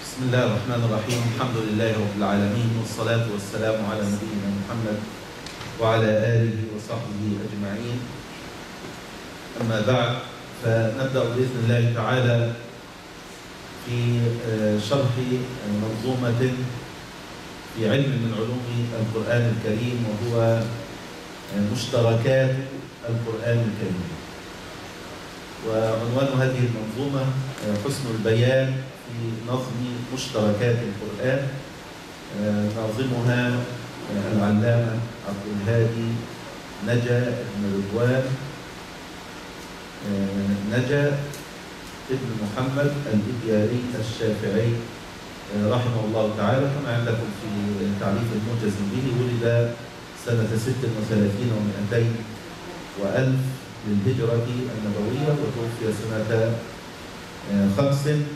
بسم الله الرحمن الرحيم. الحمد لله رب العالمين، والصلاة والسلام على نبينا محمد وعلى آله وصحبه أجمعين. أما بعد، فنبدأ بإذن الله تعالى في شرح منظومة في علم من علوم القرآن الكريم، وهو مشتركات القرآن الكريم. وعنوان هذه المنظومة حسن البيان في نظم مشتركات القرآن. ناظمها العلامة عبد الهادي نجا بن رضوان نجا ابن محمد الإبياري الشافعي رحمه الله تعالى، كما عندكم في تعريف الموجز به. ولد سنة 36 و200 وألف للهجرة النبوية، وتوفي سنة 35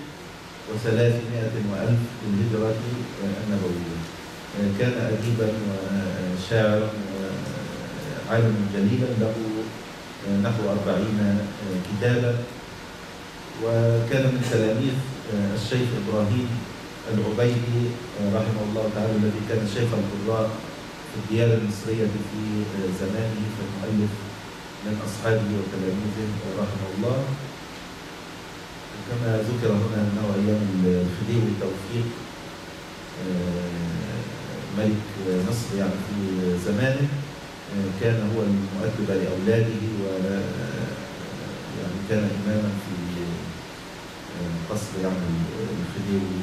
وألف للهجرة النبوية. كان أديبا وشاعرا وعالما جليلا، له نحو 40 كتابا، وكان من تلاميذ الشيخ إبراهيم العبيدي رحمه الله تعالى، الذي كان شيخ القراء في الديار المصرية في زمانه، فالمؤلف من أصحابه وتلاميذه رحمه الله. كما ذكر هنا أنه أيام الخديوي توفيق ملك مصر يعني في زمانه، كان هو المؤدب لأولاده، ويعني كان إماما في قصر يعني الخديوي.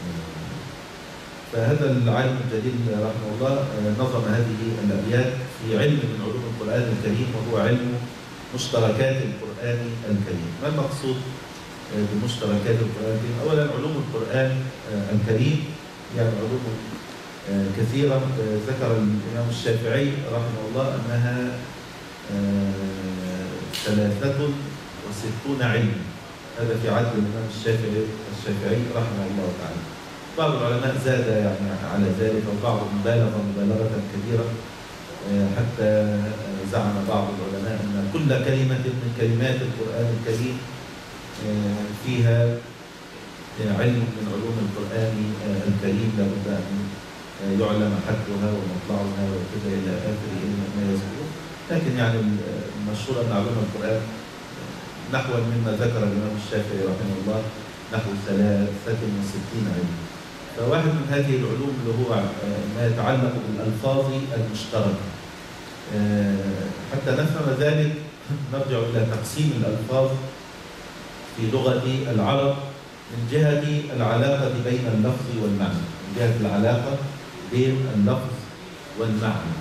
فهذا العالم الجليل رحمه الله نظم هذه الأبيات في علم من علوم القرآن الكريم، وهو علم مشتركات القرآن الكريم. ما المقصود بمشتركات القرآن الكريم؟ أولا، علوم القرآن الكريم يعني علوم كثيرة. ذكر الإمام الشافعي رحمه الله أنها 63 علما. هذا في عدل الإمام الشافعي رحمه الله تعالى. بعض العلماء زاد يعني على ذلك، وبعضهم بالغ مبالغة كبيرة، حتى زعم بعض العلماء أن كل كلمة من كلمات القرآن الكريم فيها علم من علوم القرآن الكريم، لابد أن يعلم حدها ومطلعها وكذا إلى آخر ما يذكره. لكن يعني المشهور أن علوم القرآن نحو مما ذكر الإمام الشافعي رحمه الله، نحو 63 علم. فواحد من هذه العلوم اللي هو ما يتعلق بالألفاظ المشتركة. حتى نفهم ذلك نرجع إلى تقسيم الألفاظ في لغة العرب من جهة العلاقة بين اللفظ والمعنى، من جهة العلاقة بين اللفظ والمعنى.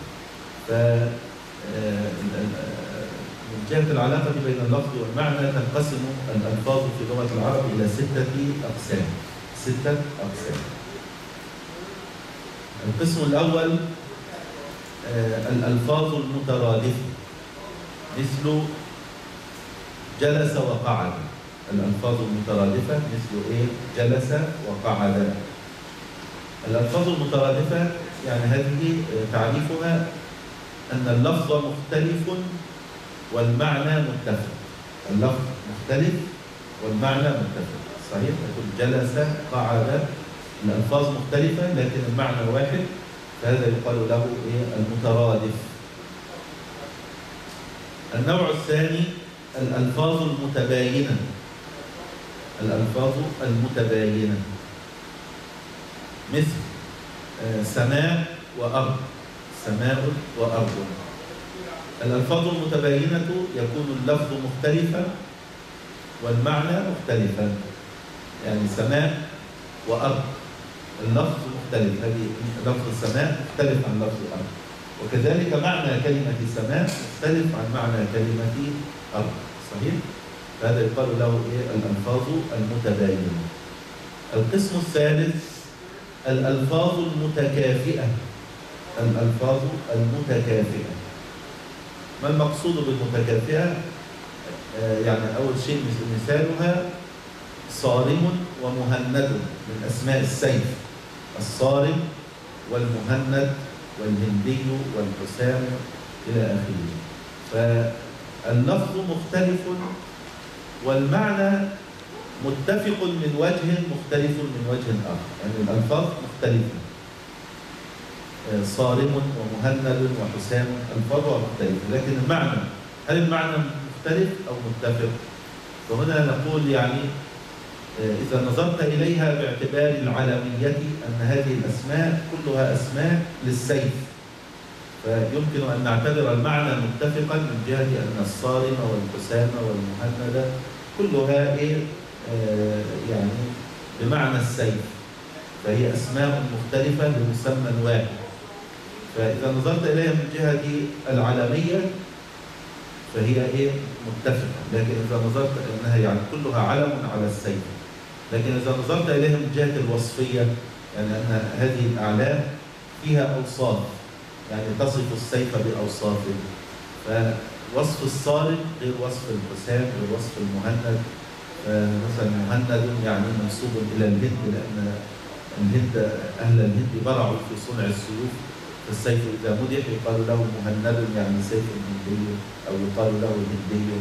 من جهة العلاقة بين اللفظ والمعنى تنقسم الألفاظ في لغة العرب إلى 6 أقسام. 6 أقسام. القسم الأول الألفاظ المترادفة، مثل جلس وقعد. الألفاظ المترادفة مثل إيه؟ جلس وقعد. الألفاظ المترادفة يعني هذه تعريفها أن اللفظ مختلف والمعنى متفق. اللفظ مختلف والمعنى متفق. صحيح؟ يقول جلس قعد، الألفاظ مختلفة لكن المعنى واحد، فهذا يقال له إيه؟ المترادف. النوع الثاني الألفاظ المتباينة. الألفاظ المتباينة مثل سماء وأرض. سماء وأرض. الألفاظ المتباينة يكون اللفظ مختلفا والمعنى مختلفا. يعني سماء وأرض اللفظ مختلف، هذه لفظ السماء مختلف عن لفظ الأرض، وكذلك معنى كلمة سماء مختلف عن معنى كلمة أرض. صحيح؟ فهذا يقال له إيه؟ الألفاظ المتباينة. القسم الثالث الألفاظ المتكافئة. الألفاظ المتكافئة. ما المقصود بالمتكافئة؟ يعني أول شيء مثالها صارم ومهند من أسماء السيف، الصارم والمهند والهندي والحسام إلى آخره. فاللفظ مختلف والمعنى متفق من وجه مختلف من وجه آخر، يعني الألفاظ مختلفة. صارم ومهند وحسام ألفاظها مختلفة، لكن المعنى، هل المعنى مختلف أو متفق؟ وهنا نقول يعني إذا نظرت إليها باعتبار العلمية أن هذه الأسماء كلها أسماء للسيف، فيمكن أن نعتبر المعنى متفقا من جهة أن الصارم والحسام والمهند كلها يعني بمعنى السيف، فهي أسماء مختلفة لمسمى واحد. فإذا نظرت إليها من جهة العلمية فهي متفقة، لكن إذا نظرت أنها يعني كلها علم على السيف. لكن إذا نظرت إليها من جهة الوصفية، يعني أن هذه الأعلام فيها أوصاف، يعني تصف السيف بأوصافه، فوصف الصارم غير وصف الحسام غير وصف المهند. مثلا مهند يعني منسوب إلى الهند، لأن الهند أهل الهند برعوا في صنع السيوف، فالسيف إذا مدح يقال له مهند يعني سيف هندي، أو يقال له هندي.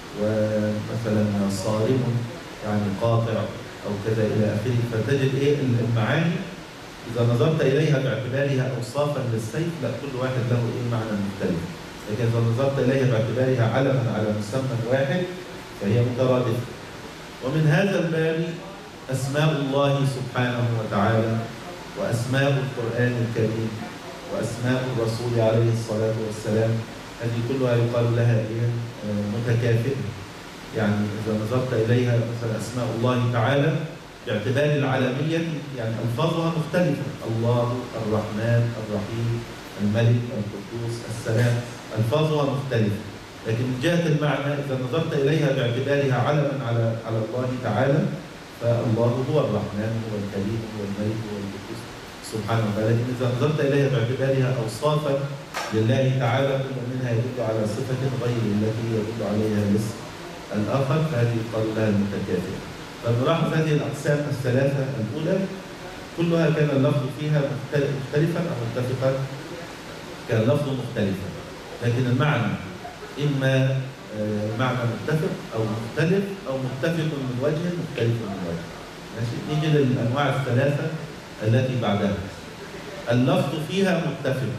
ومثلا صارم يعني قاطع أو كذا إلى آخره. فتجد المعاني إذا نظرت إليها باعتبارها أوصافا للسيف، لا، كل واحد له معنى مختلف. لكن إذا نظرت إليها باعتبارها علما على مسمى واحد فهي مترادفة. ومن هذا الباب أسماء الله سبحانه وتعالى، وأسماء القرآن الكريم، وأسماء الرسول عليه الصلاة والسلام، هذه كلها يقال لها متكافئة. يعني إذا نظرت إليها مثلا أسماء الله تعالى باعتبار العالمية، يعني ألفاظها مختلفة، الله، الرحمن، الرحيم، الملك، القدوس، السلام، ألفاظها مختلفة. لكن من جهة المعنى إذا نظرت إليها باعتبارها علما على الله تعالى، فالله هو الرحمن، هو الكريم، هو الملك، هو القدوس سبحانه وتعالى. لكن إذا نظرت إليها باعتبارها أوصافا لله تعالى، كل منها يدل على صفة غير التي يدل عليها الاسم الآخر، فهذه يقال لها المتكافئة. فنلاحظ هذه الأقسام الثلاثة الأولى كلها كان اللفظ فيها مختلفا أو متفقا، كان اللفظ مختلفا، لكن المعنى إما معنى متفق أو مختلف أو متفق من وجه مختلف من وجه. ماشي، نيجي للأنواع الثلاثة التي بعدها. اللفظ فيها متفق،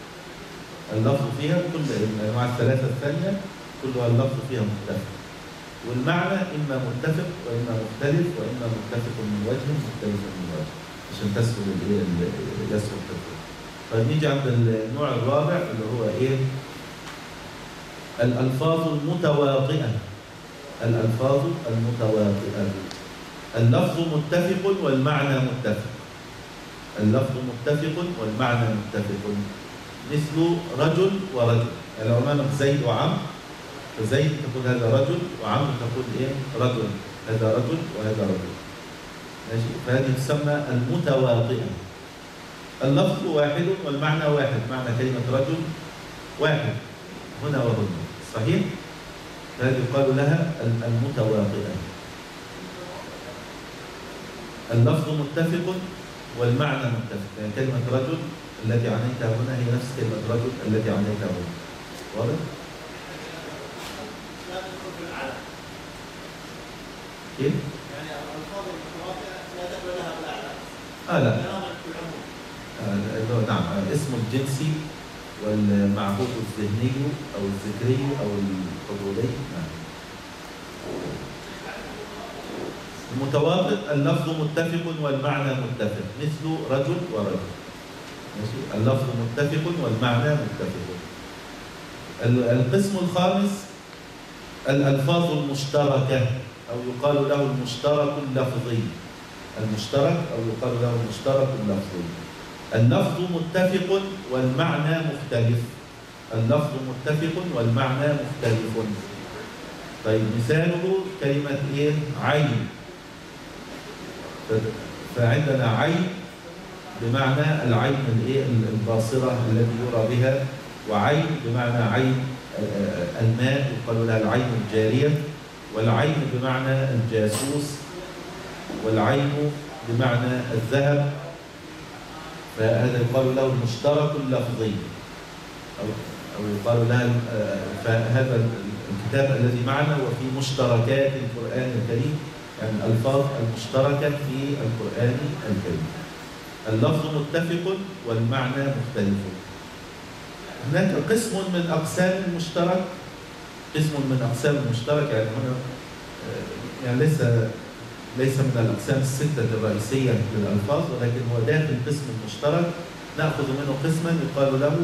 اللفظ فيها كل الأنواع الثلاثة الثانية كلها اللفظ فيها متفق، والمعنى إما متفق وإما مختلف وإما متفق من وجه مختلف من وجه، عشان تسهل يسهل التفريق. طيب نيجي عند النوع الرابع اللي هو الألفاظ المتواطئة. الألفاظ المتواطئة، اللفظ متفق والمعنى متفق، اللفظ متفق والمعنى متفق، مثل رجل ورجل. يعني لو أمامك زيد وعمرو، فزيد تقول هذا رجل، وعمرو تقول رجل، هذا رجل وهذا رجل. ماشي، فهذه تسمى المتواطئة. اللفظ واحد والمعنى واحد، معنى كلمة رجل واحد هنا وهنا، صحيح؟ فهذه يقال لها المتواطئة. اللفظ متفق والمعنى متفق، يعني كلمة رجل التي عنيتها هنا هي نفس كلمة رجل التي عنيتها هنا. واضح؟ كيف؟ يعني الألفاظ المتواطئة لا دخل لها بالأعلام. لا. نعم، اسم الجنسي والمعهود الذهني أو الذكري أو الحضوري. نعم. المتواطئ اللفظ متفق والمعنى متفق، مثل رجل ورجل. ماشي، اللفظ متفق والمعنى متفق. القسم الخامس الألفاظ المشتركة، أو يقال له المشترك اللفظي. المشترك أو يقال له المشترك اللفظي. اللفظ متفق والمعنى مختلف، اللفظ متفق والمعنى مختلف. طيب مثاله كلمة عين. فعندنا عين بمعنى العين الباصرة التي يرى بها، وعين بمعنى عين الماء يقال لها العين الجارية، والعين بمعنى الجاسوس، والعين بمعنى الذهب. فهذا يقال له المشترك اللفظي أو يقال لها. فهذا الكتاب الذي معنا وفي مشتركات القرآن الكريم يعني الألفاظ المشتركة في القرآن الكريم. اللفظ متفق والمعنى مختلف. هناك قسم من أقسام المشترك، قسم من أقسام المشترك، يعني هنا يعني ليس من الأقسام الستة الرئيسية للألفاظ، ولكن هو داخل قسم المشترك نأخذ منه قسما يقال له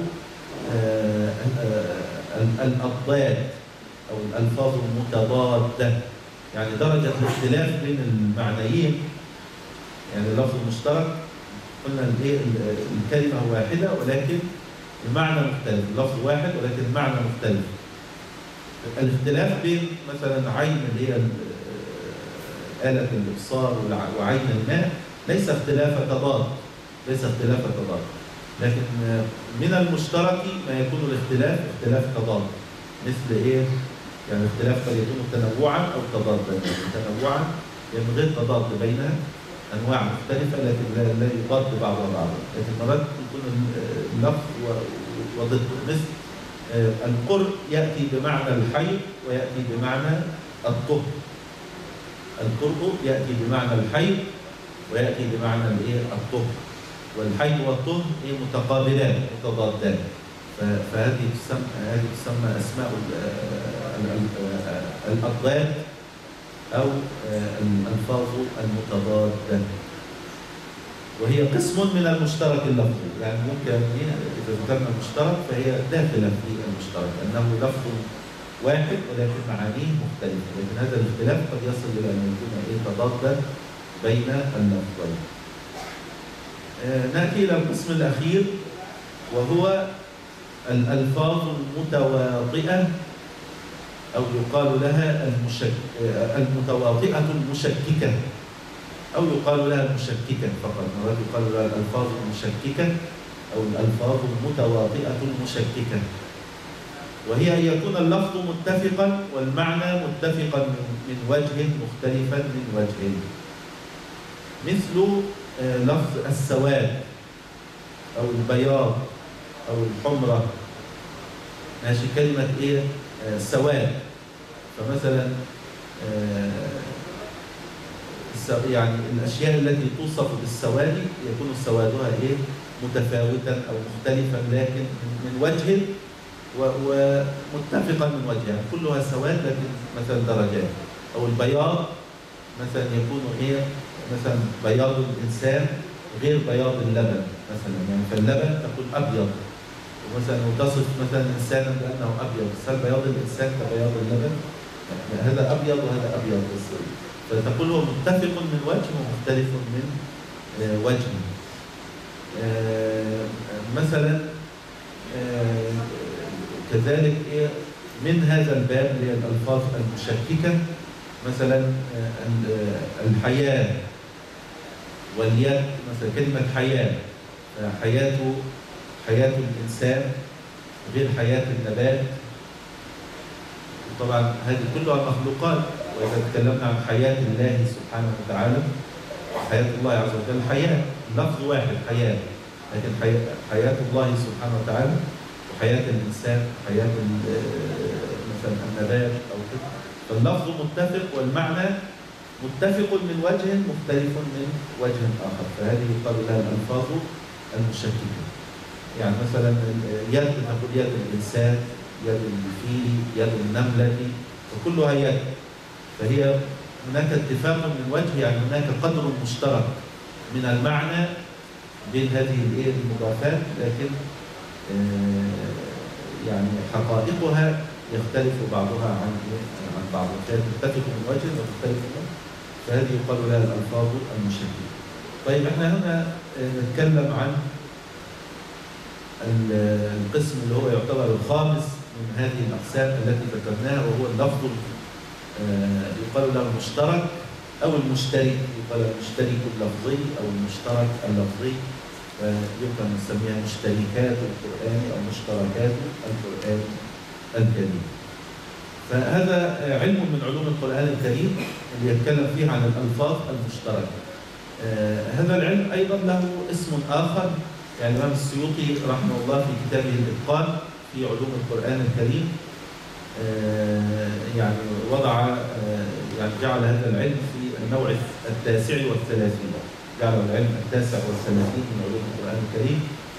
الأضداد أو الألفاظ المتضادة، يعني درجة الاختلاف بين المعنيين. يعني اللفظ المشترك قلنا الكلمة واحدة ولكن المعنى مختلف، اللفظ واحد ولكن المعنى مختلف. الاختلاف بين مثلا عين اللي هي آلة الإبصار وعين الماء ليس اختلاف تضاد، لكن من المشترك ما يكون الاختلاف اختلاف تضاد. مثل ايه؟ يعني اختلاف قد يكون تنوعا او تضادا. يعني تنوعا يعني غير تضاد بينها، انواع مختلفه لكن لا يضاد بعضها بعضا، لكن مرات يكون اللفظ وضده. مثل القرء ياتي بمعنى الحي وياتي بمعنى الطهر. القرء ياتي بمعنى الحي وياتي بمعنى الطهر، والحي والطهر متقابلان متضادان. فهذه تسمى اسماء الاضداد او الالفاظ المتضاده، وهي قسم من المشترك اللفظي. يعني ممكن اذا ذكرنا المشترك فهي داخله في المشترك، انه لفظ واحد ولكن معانيه مختلفه، لكن هذا الاختلاف قد يصل الى ان يكون تضادا بين اللفظين. نأتي إلى القسم الأخير وهو الألفاظ المتواطئة أو يقال لها المتواطئة المشككة، أو يقال لها المشككة فقط. مرات يقال لها الألفاظ المشككة أو الألفاظ المتواطئة المشككة، وهي أن يكون اللفظ متفقا والمعنى متفقا من وجه مختلفا من وجه. مثل لفظ السواد أو البياض أو الحمرة. ماشي، كلمة سواد، فمثلا يعني الأشياء التي توصف بالسواد يكون سوادها متفاوتا أو مختلفا لكن من وجه ومتفقا من وجه، يعني كلها سواد لكن مثلا درجات. أو البياض مثلا يكون مثلا بياض الإنسان غير بياض اللبن مثلا، يعني فاللبن تقول أبيض، ومثلا تصف مثلا إنسانا بأنه أبيض، بس هل بياض الإنسان كبياض اللبن؟ يعني هذا أبيض وهذا أبيض، فتقول هو متفق من وجه ومختلف من وجه. مثلا كذلك من هذا الباب اللي هي الألفاظ المشككة، مثلا الحياة واليد. مثلا كلمة حياة، حياة الإنسان غير حياة النبات. طبعا هذه كلها مخلوقات، وإذا تكلمنا عن حياة الله سبحانه وتعالى، حياة الله عز وجل حياة، لفظ واحد حياة، لكن حياة الله سبحانه وتعالى وحياة الإنسان حياة مثلا النبات أو كده. فاللفظ متفق والمعنى متفق من وجه مختلف من وجه آخر، فهذه يقال لها الألفاظ المشككة. يعني مثلا يد تقول يد الإنسان، يد الفيل، يد النملة، وكلها يد، فهي هناك اتفاق من وجه، يعني هناك قدر مشترك من المعنى بين هذه المضافات، لكن يعني حقائقها يختلف بعضها عن بعض، تتفق من وجه وتختلف من وجه، فهذه يقال لها الألفاظ المشككة. طيب احنا هنا نتكلم عن القسم اللي هو يعتبر الخامس من هذه الأقسام التي ذكرناها، وهو اللفظ يقال له المشترك أو المشترك، يقال المشترك اللفظي أو المشترك اللفظي، يمكن أن نسميها مشتركات القرآن أو مشتركات القرآن الكريم. فهذا علم من علوم القرآن الكريم اللي يتكلم فيه عن الألفاظ المشتركة. هذا العلم أيضا له اسم آخر، يعني الإمام السيوطي رحمه الله في كتابه الإتقان في علوم القرآن الكريم يعني وضع يعني جعل هذا العلم في النوع التاسع والثلاثين، جعله العلم التاسع والثلاثين من علوم القرآن الكريم،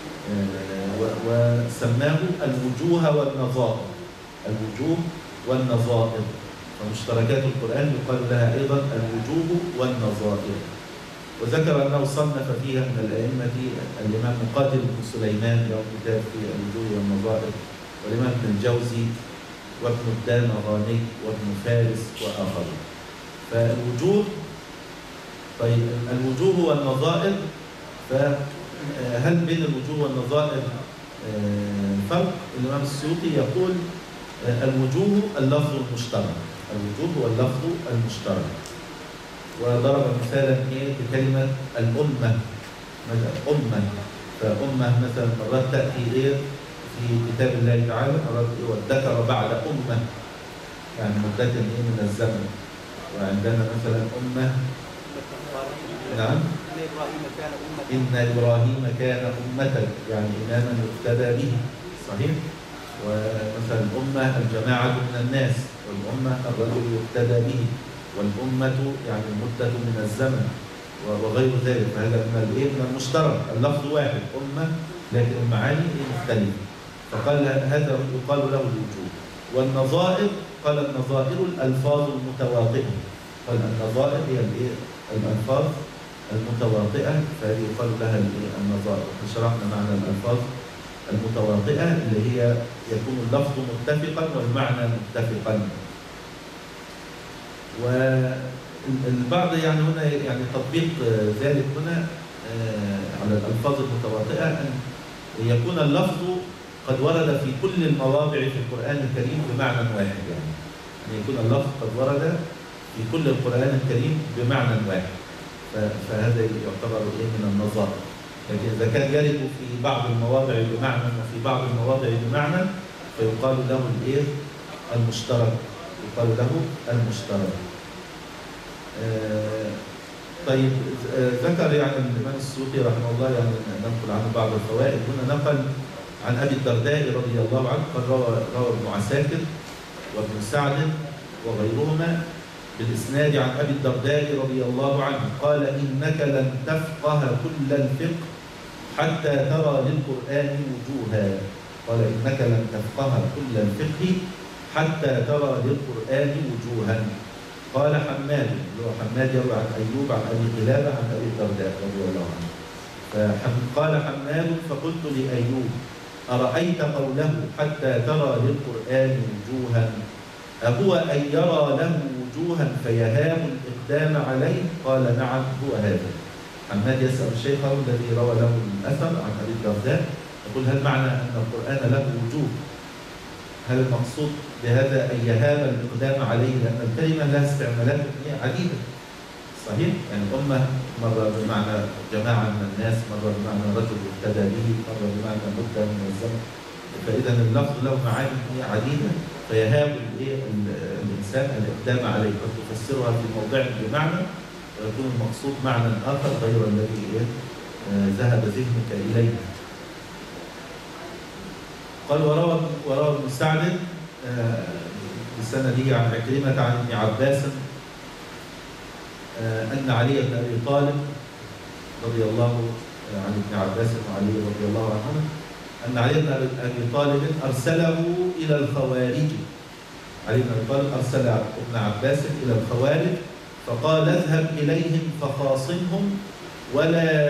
وسماه الوجوه والنظائر. الوجوه والنظائر، ومشتركات القرآن يقال لها أيضا الوجوه والنظائر. وذكر أنه صنف فيها من الأئمة الإمام مقاتل بن سليمان له كتاب في الوجوه والنظائر، والإمام ابن الجوزي وابن الدامغاني وابن فارس وآخرون. فالوجوه، طيب الوجوه والنظائر، فهل بين الوجوه والنظائر فرق؟ الإمام السيوطي يقول الوجوه اللفظ المشترك، الوجوه هو اللفظ المشترك. وضرب مثالا بكلمة الأمة، مثلا أمة، فأمة مثلا مرات تأتي في كتاب الله تعالى، مرات والذكر بعد أمة، يعني مدة من الزمن. وعندنا مثلا أمة، نعم، إن إبراهيم كان أمة، يعني إماما يقتدى به، صحيح. ومثلا الأمة الجماعة من الناس، والأمة الرجل يقتدى به، والأمة يعني المدة من الزمن وغير ذلك. فهذا من المشترك، اللفظ واحد أمة لكن المعاني مختلفة. فقال هذا يقال له الوجوه. والنظائر، قال النظائر الألفاظ المتواطئة، قال النظائر هي الألفاظ المتواطئة، فهذه يقال لها النظائر. شرحنا معنى الألفاظ المتواطئة اللي هي يكون اللفظ متفقا والمعنى متفقا. والبعض يعني هنا يعني تطبيق ذلك هنا على الألفاظ المتواطئة أن يكون اللفظ قد ورد في كل المواضع في القرآن الكريم بمعنى واحد، يعني أن يكون اللفظ قد ورد في كل القرآن الكريم بمعنى واحد، فهذا يعتبر من النظائر. لكن إذا كان يرد في بعض المواضع بمعنى وفي بعض المواضع بمعنى فيقال له المشترك، يقال له المشترك. طيب ذكر يعني الإمام السيوطي رحمه الله، يعني ننقل عنه بعض الفوائد. هنا نقل عن أبي الدرداء رضي الله عنه قال روى ابن عساكر وابن سعد وغيرهما بالإسناد عن أبي الدرداء رضي الله عنه قال إنك لن تفقه كل الفقه حتى ترى للقرآن وجوها. قال إنك لن تفقه كل الفقه حتى ترى للقرآن وجوها. قال حماد، حماد يروي عن أيوب عن أبي قلابة عن أبي الدرداء رضي الله عنه. قال حماد فقلت لأيوب أرأيت قوله حتى ترى للقرآن وجوها أهو أن يرى له وجوها فيهاب الإقدام عليه؟ قال نعم هو هذا. حماد يسأل شيخه الذي روى له الأثر عن أبي الدرداء يقول هل معنى أن القرآن له وجوه؟ هل المقصود بهذا أن يهاب الإقدام عليه؟ لأن الكلمة لها استعمالات عديدة، صحيح؟ يعني أمة مرة بمعنى جماعة من الناس، مرة بمعنى رجل يقتدى به، مرة بمعنى مدة من الزمن. فإذا اللفظ له معاني عديدة، فيهاب الإنسان الإقدام عليه، قد تفسرها في موضع بمعنى ويكون المقصود معنى آخر غير الذي ذهب ذهنك إليه. قال وروى ابن سعد بسنده عن عكرمة عن ابن عباس أن علي بن أبي طالب رضي الله عن ابن عباس وعلي رضي الله عنهما أن علي بن أبي طالب أرسله إلى الخوارج. علي بن أبي طالب أرسل ابن عباس إلى الخوارج فقال اذهب إليهم فخاصمهم ولا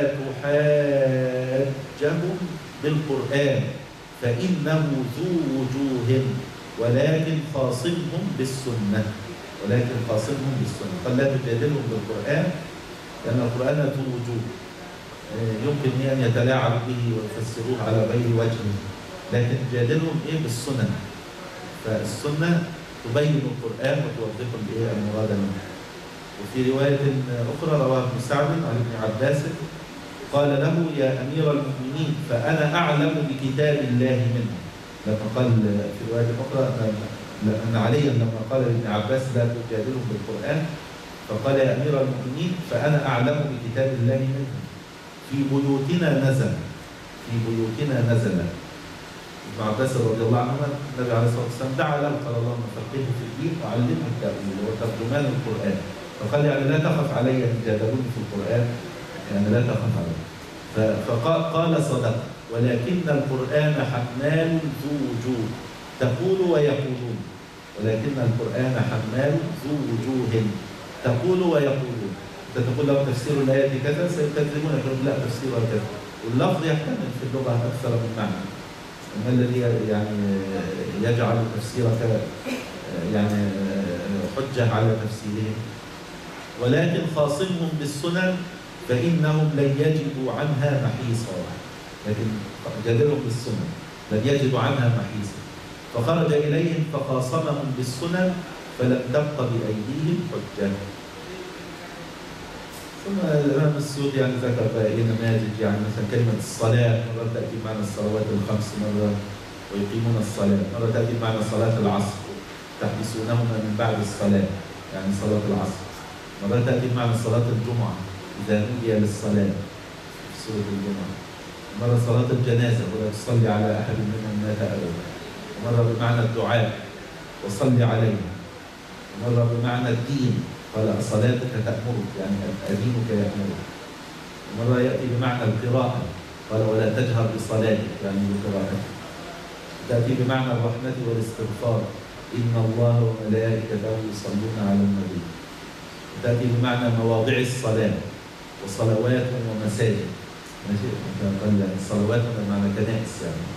تحاجهم بالقرآن فإنه ذو وجوه ولكن خاصمهم بالسنة، ولكن خاصمهم بالسنة. قال لا تجادلهم بالقرآن لأن القرآن ذو وجوه يمكن أن يتلاعب به ويفسروه على غير وجهه، لكن جادلهم بالسنة، فالسنة تبين القرآن وتوضح المراد منه. وفي رواية أخرى رواه ابن سعد عن ابن عباس قال له يا أمير المؤمنين فأنا أعلم بكتاب الله منه. لما قال في رواية أخرى أن عليا لما قال لابن عباس لا تجادلهم بالقرآن فقال يا أمير المؤمنين فأنا أعلم بكتاب الله منه في بيوتنا نزل، في بيوتنا نزل. ابن عباس رضي الله عنه النبي عليه الصلاة والسلام دعا له قال اللهم فقهه في الدين وعلمه التأويل، هو ترجمان القرآن. فقال يعني لا تخف علي إن جادلوني في القرآن، يعني لا تخف علي. فقال صدق، ولكن القرآن حمال ذو وجوه تقول ويقولون، ولكن القرآن حمال ذو وجوه تقول ويقولون. أنت تقول لهم تفسير الآية كذا سيكذبون، يقولون لا تفسيرها كذا، واللفظ يحتمل في اللغة أكثر من معنى. ما الذي يعني يجعل تفسيرك يعني حجة على تفسيرهم؟ ولكن خاصمهم بالسنن فإنهم لن يجدوا عنها محيصا. لكن جادلهم بالسنن لن يجدوا عنها محيصا. فخرج إليهم فخاصمهم بالسنن فلم تبق بأيديهم حجة. ثم الإمام السيوطي يعني ذكر بقى نماذج، يعني مثلا كلمة الصلاة مرة تأتي معنى الصلوات الخمس، مرة ويقيمون الصلاة، مرة تأتي معنى صلاة العصر تحبسونهما من بعد الصلاة يعني صلاة العصر، مرة تأتي معنى صلاة الجمعة إذا نودي للصلاة في سورة الجمعة، مرة صلاة الجنازة ولا تصلي على أحد منهم مات أبدا، ومرة بمعنى الدعاء وصلي عليه، ومرة بمعنى الدين قال صلاتك تأمرك يعني أدينك يأمرك، ومرة يأتي بمعنى القراءة قال ولا تجهر بصلاتك يعني بقراءتك، تأتي بمعنى الرحمة والاستغفار إن الله وملائكته يصلون على النبي، تأتي بمعنى مواضع الصلاة وصلوات ومساجد، ماشي قال الصلوات بمعنى كنائس يعني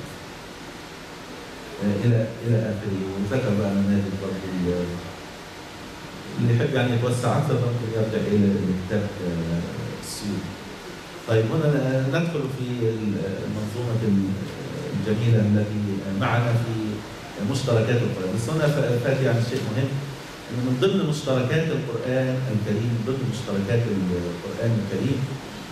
إلى آخره. وذكر بقى نماذج برضه اللي يحب يعني يتوسع أكثر ممكن يرجع إلى الكتاب السيوطي. طيب هنا ندخل في المنظومة الجميلة التي معنا في مشتركات القرآن، بس هنا فات يعني شيء مهم إنه من ضمن مشتركات القرآن الكريم، من ضمن مشتركات القرآن الكريم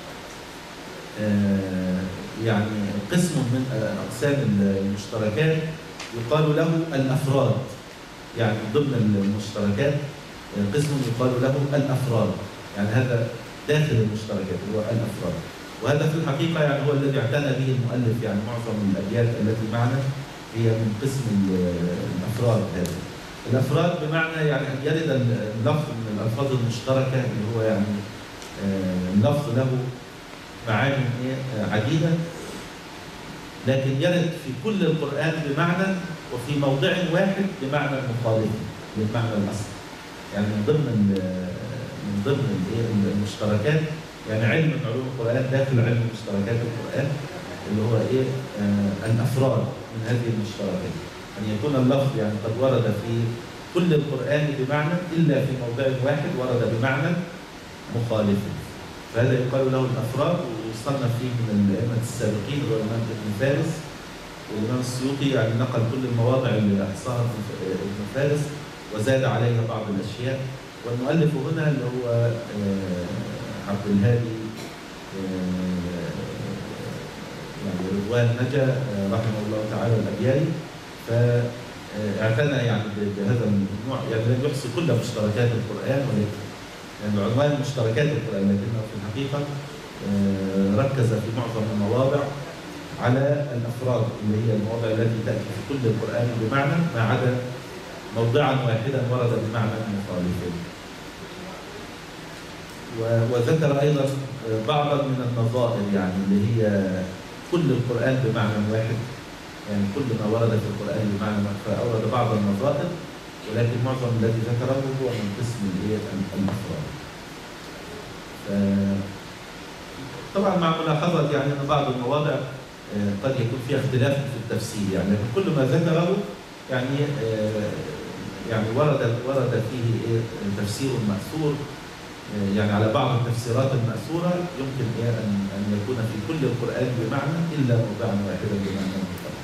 يعني قسم من أقسام المشتركات يقال له الأفراد، يعني من ضمن المشتركات قسم يقال له الأفراد، يعني هذا داخل المشتركات هو الأفراد، وهذا في الحقيقة يعني هو الذي اعتنى به المؤلف، يعني معظم الأبيات التي معنا هي من قسم الأفراد. هذا الأفراد بمعنى يعني أن يرد اللفظ من الألفاظ المشتركة اللي هو يعني اللفظ له معاني عديدة، لكن يرد في كل القرآن بمعنى وفي موضع واحد بمعنى مخالف للمعنى الأصلي. يعني من ضمن المشتركات يعني علم من علوم القرآن داخل علم مشتركات القرآن اللي هو الأفراد من هذه المشتركات، أن يكون اللفظ يعني قد ورد في كل القرآن بمعنى إلا في موضع واحد ورد بمعنى مخالف، فهذا يقال له الأفراد. ويصنف فيه من الأئمة السابقين هو الإمام ابن فارس، والإمام السيوطي يعني نقل كل المواضع اللي أحصاها ابن فارس وزاد عليها بعض الأشياء. والمؤلف هنا اللي هو عبد الهادي يعني رضوان نجا رحمه الله تعالى الأبياري، فاعتنى يعني بهذا النوع، يعني لم يحصي كل مشتركات القرآن ولكن يعني عنوان مشتركات القرآن، لكنه في الحقيقة ركز في معظم المواضع على الأفراد اللي هي المواضع التي تأتي في كل القرآن بمعنى ما عدا موضعا واحدا ورد بمعنى مخالف. وذكر أيضا بعضا من النظائر يعني اللي هي كل القرآن بمعنى واحد، يعني كل ما ورد في القرآن بمعنى واحد، فأورد بعض النظائر ولكن معظم الذي ذكره هو من قسم الأفراد. طبعا مع ملاحظة يعني أن بعض المواضع قد يكون فيها اختلاف في التفسير، يعني كل ما ذكره يعني ورد فيه تفسير مأثور، يعني على بعض التفسيرات المأثورة يمكن أن يكون في كل القرآن بمعنى إلا موضعا واحدا بمعنى مختلف.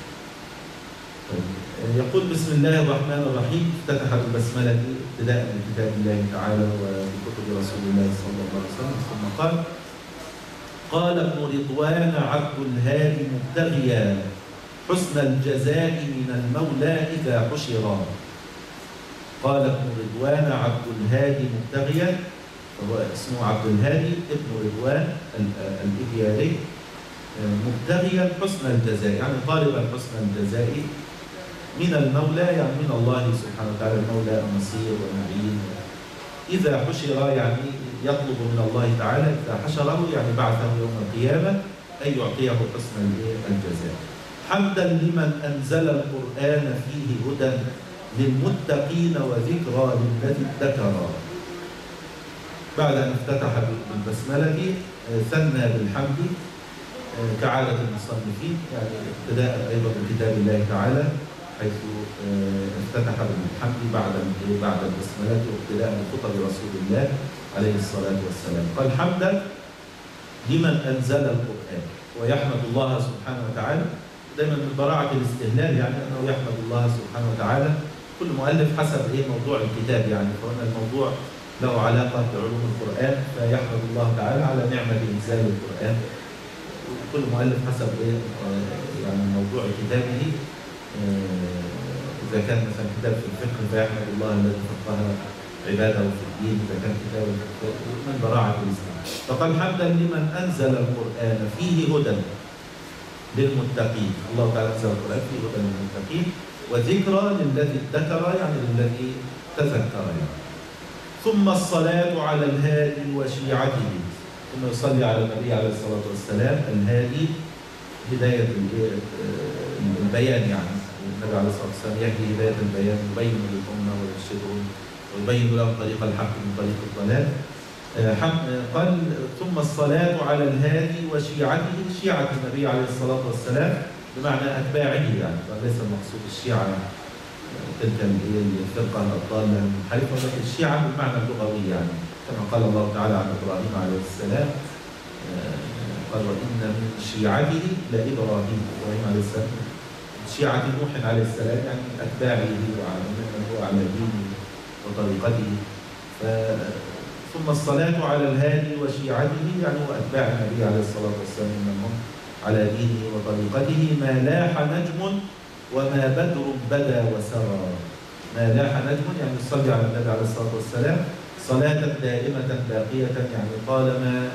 يقول بسم الله الرحمن الرحيم، افتتح بالبسملة ابتداء بكتاب الله تعالى وبكتب رسول الله صلى الله عليه وسلم، ثم قال ابن رضوان عبد الهادي مبتغيا حسن الجزاء من المولى إذا حشرا. قال ابن رضوان عبد الهادي مبتغيا، وهو اسمه عبد الهادي ابن رضوان الإبياري، مبتغيا حسن الجزاء يعني طالبا حسن الجزاء من المولى، يعني من الله سبحانه وتعالى، المولى النصير والمعين إذا حشر يعني يطلب من الله تعالى، إذا حشره يعني بعثه يوم القيامة أن يعطيه حسن الجزاء. حمدا لمن أنزل القرآن فيه هدى للمتقين وذكرى للذي ادكرا. بعد أن افتتح بالبسملة ثنى بالحمد كعادة المصنفين، يعني ابتداء أيضا بكتاب الله تعالى، حيث افتتح بالحمد بعد البسملة وابتداء بخطب رسول الله عليه الصلاة والسلام. قال حمدا لمن أنزل القرآن، ويحمد الله سبحانه وتعالى دائما من براعة الاستهلال، يعني أنه يحمد الله سبحانه وتعالى. كل مؤلف حسب موضوع الكتاب، يعني فهنا الموضوع له علاقة بعلوم القرآن، فيحمد الله تعالى على نعمة إنزال القرآن. كل مؤلف حسب يعني موضوع كتابه. إذا كان مثلا كتاب في الفقه فيحمد الله الذي فقه عباده في الدين، إذا كان كتاب من براعة الإسلام. فقال حمدا لمن أنزل القرآن فيه هدى للمتقين. الله تعالى أنزل القرآن فيه هدى للمتقين وذكرى للذي ادكر، يعني للذي تذكر يعني. ثم الصلاة على الهادي وشيعته، ثم يصلي على النبي عليه الصلاة والسلام. الهادي هداية البيان، يعني النبي عليه الصلاة والسلام يهدي هداية البيان، يبين للأمة ويرشدهم ويبين لهم طريق الحق من طريق الضلال. قال ثم الصلاة على الهادي وشيعته، شيعة النبي عليه الصلاة والسلام بمعنى أتباعه، يعني ليس المقصود الشيعة تلك الفرقة الضالة المنحرفة، ولكن الشيعة بالمعنى اللغوي، يعني كما قال الله تعالى عن إبراهيم عليه السلام، قال وإن من شيعته لإبراهيم. إبراهيم عليه السلام شيعة نوح عليه السلام، يعني من أتباعه ومن هو على دينه وطريقته. ثم الصلاة على الهادي وشيعته، يعني وأتباع النبي عليه الصلاة والسلام من هم على دينه وطريقته. ما لاح نجم وما بدر بدا وسرى. ما لاح نجم يعني يصلي على النبي عليه الصلاة والسلام صلاة دائمة باقية، يعني طالما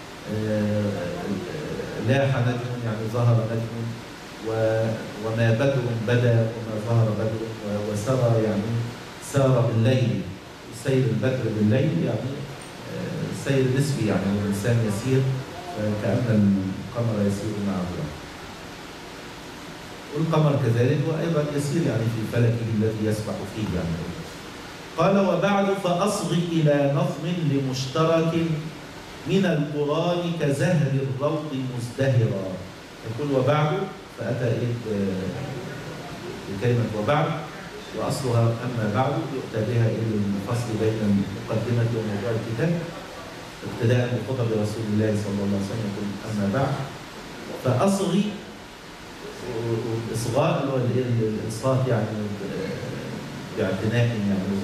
لاح نجم يعني ظهر نجم، وما بدر بدا وما ظهر بدر، وسرى يعني سار بالليل. سير البدر بالليل يعني سير نسبي، يعني الإنسان يسير كأن القمر يسير معه، والقمر كذلك وأيضا يسير يعني في فلكه الذي يسبح فيه يعني. قال وبعد فأصغي إلى نظم لمشترك من القرآن كزهر الروض مزدهرا. يقول وبعد، فأتى بكلمة وبعد، وأصلها أما بعد، يؤتى بها إلى الفصل بين المقدمة وموضوع الكتاب ابتداء بخطب رسول الله صلى الله عليه وسلم. يقول أما بعد فأصغي، والإصغاء اللي هو الإنصات يعني باعتناء، يعني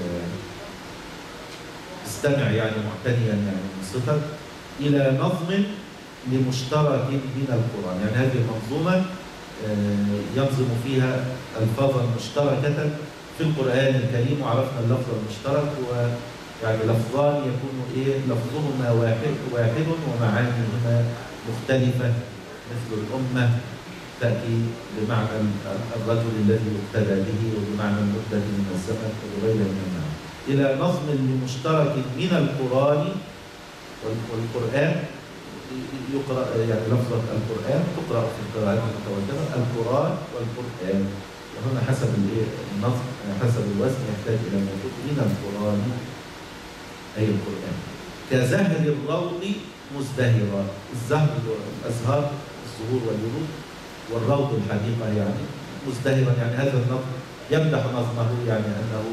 استمع يعني معتنيا يعني منصتا، إلى نظم لمشترك من القرآن. يعني هذه المنظومة ينظم فيها ألفاظا مشتركة في القرآن الكريم، وعرفنا اللفظ المشترك ويعني لفظان يكون لفظهما واحد ومعانيهما مختلفة، مثل الأمة تأتي بمعنى الرجل الذي يقتدى به، وبمعنى المدة من الزمن، وغيرها من المعنى. إلى نظم لمشترك من القرآن، والقرآن يقرأ يعني لفظة القرآن تقرأ في القراءات المتواترة القرآن والقرآن، وهنا حسب النظم حسب الوزن يحتاج إلى موجود من القرآن أي القرآن. كزهر الروض مزدهرا، الزهر الأزهار الزهور والورود، والروض الحديقة يعني مزدهرا، يعني هذا النظم يمدح نظمه، يعني أنه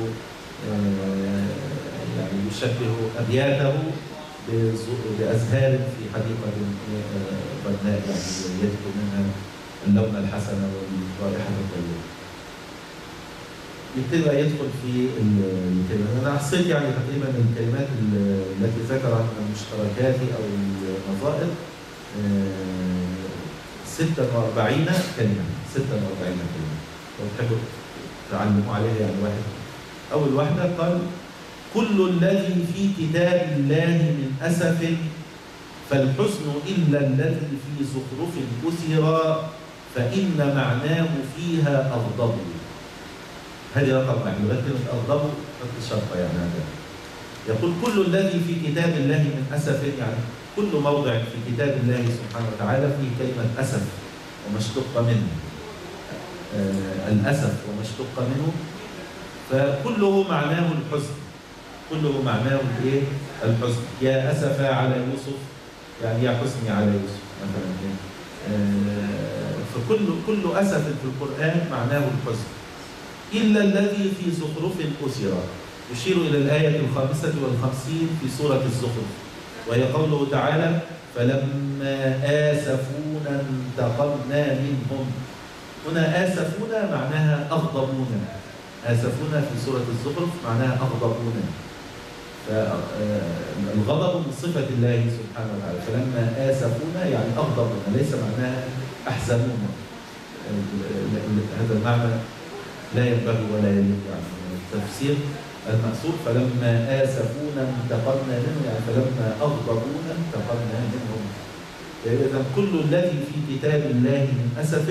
يعني يشبه أبياته بأزهار في حديقة بناء، يعني يجد منها اللون الحسن والرائحة الطيبة. يبتدى يدخل في الكلمات. أنا حصيت يعني تقريبا الكلمات التي ذكرها من المشتركات أو النظائر 46 كلمة. 46 كلمة لو تحبوا تعلموا عليها يعني واحد. أول واحدة قال كل الذي في كتاب الله من أسف فالحسن إلا الذي في زخرف أثر فإن معناه فيها أغضب. هذه رقم واحد، ولكن أغضب خط شرطة يعني هذا. يقول كل الذي في كتاب الله من أسف، يعني كل موضع في كتاب الله سبحانه وتعالى فيه كلمة أسف وما اشتق منه، الأسف وما اشتق منه، فكله معناه الحزن، كله معناه الايه؟ الحزن. يا أسفا على يوسف، يعني يا حزني على يوسف مثلا. فكل أسف في القرآن معناه الحزن، إلا الذي في زخرف أسر. يشير إلى الآية 55 في سورة الزخرف، وهي قوله تعالى: فلما آسفونا انتقمنا منهم. هنا آسفونا معناها أغضبونا، آسفونا في سورة الزخرف معناها أغضبونا. فالغضب من صفة الله سبحانه وتعالى، فلما آسفونا يعني أغضبونا، ليس معناها أحزنونا. هذا المعنى لا ينبغي ولا يليق، يعني التفسير المأثور فلما آسفونا انتقمنا منهم، يعني فلما أغضبونا انتقمنا منهم. إذا كل الذي في كتاب الله من أسف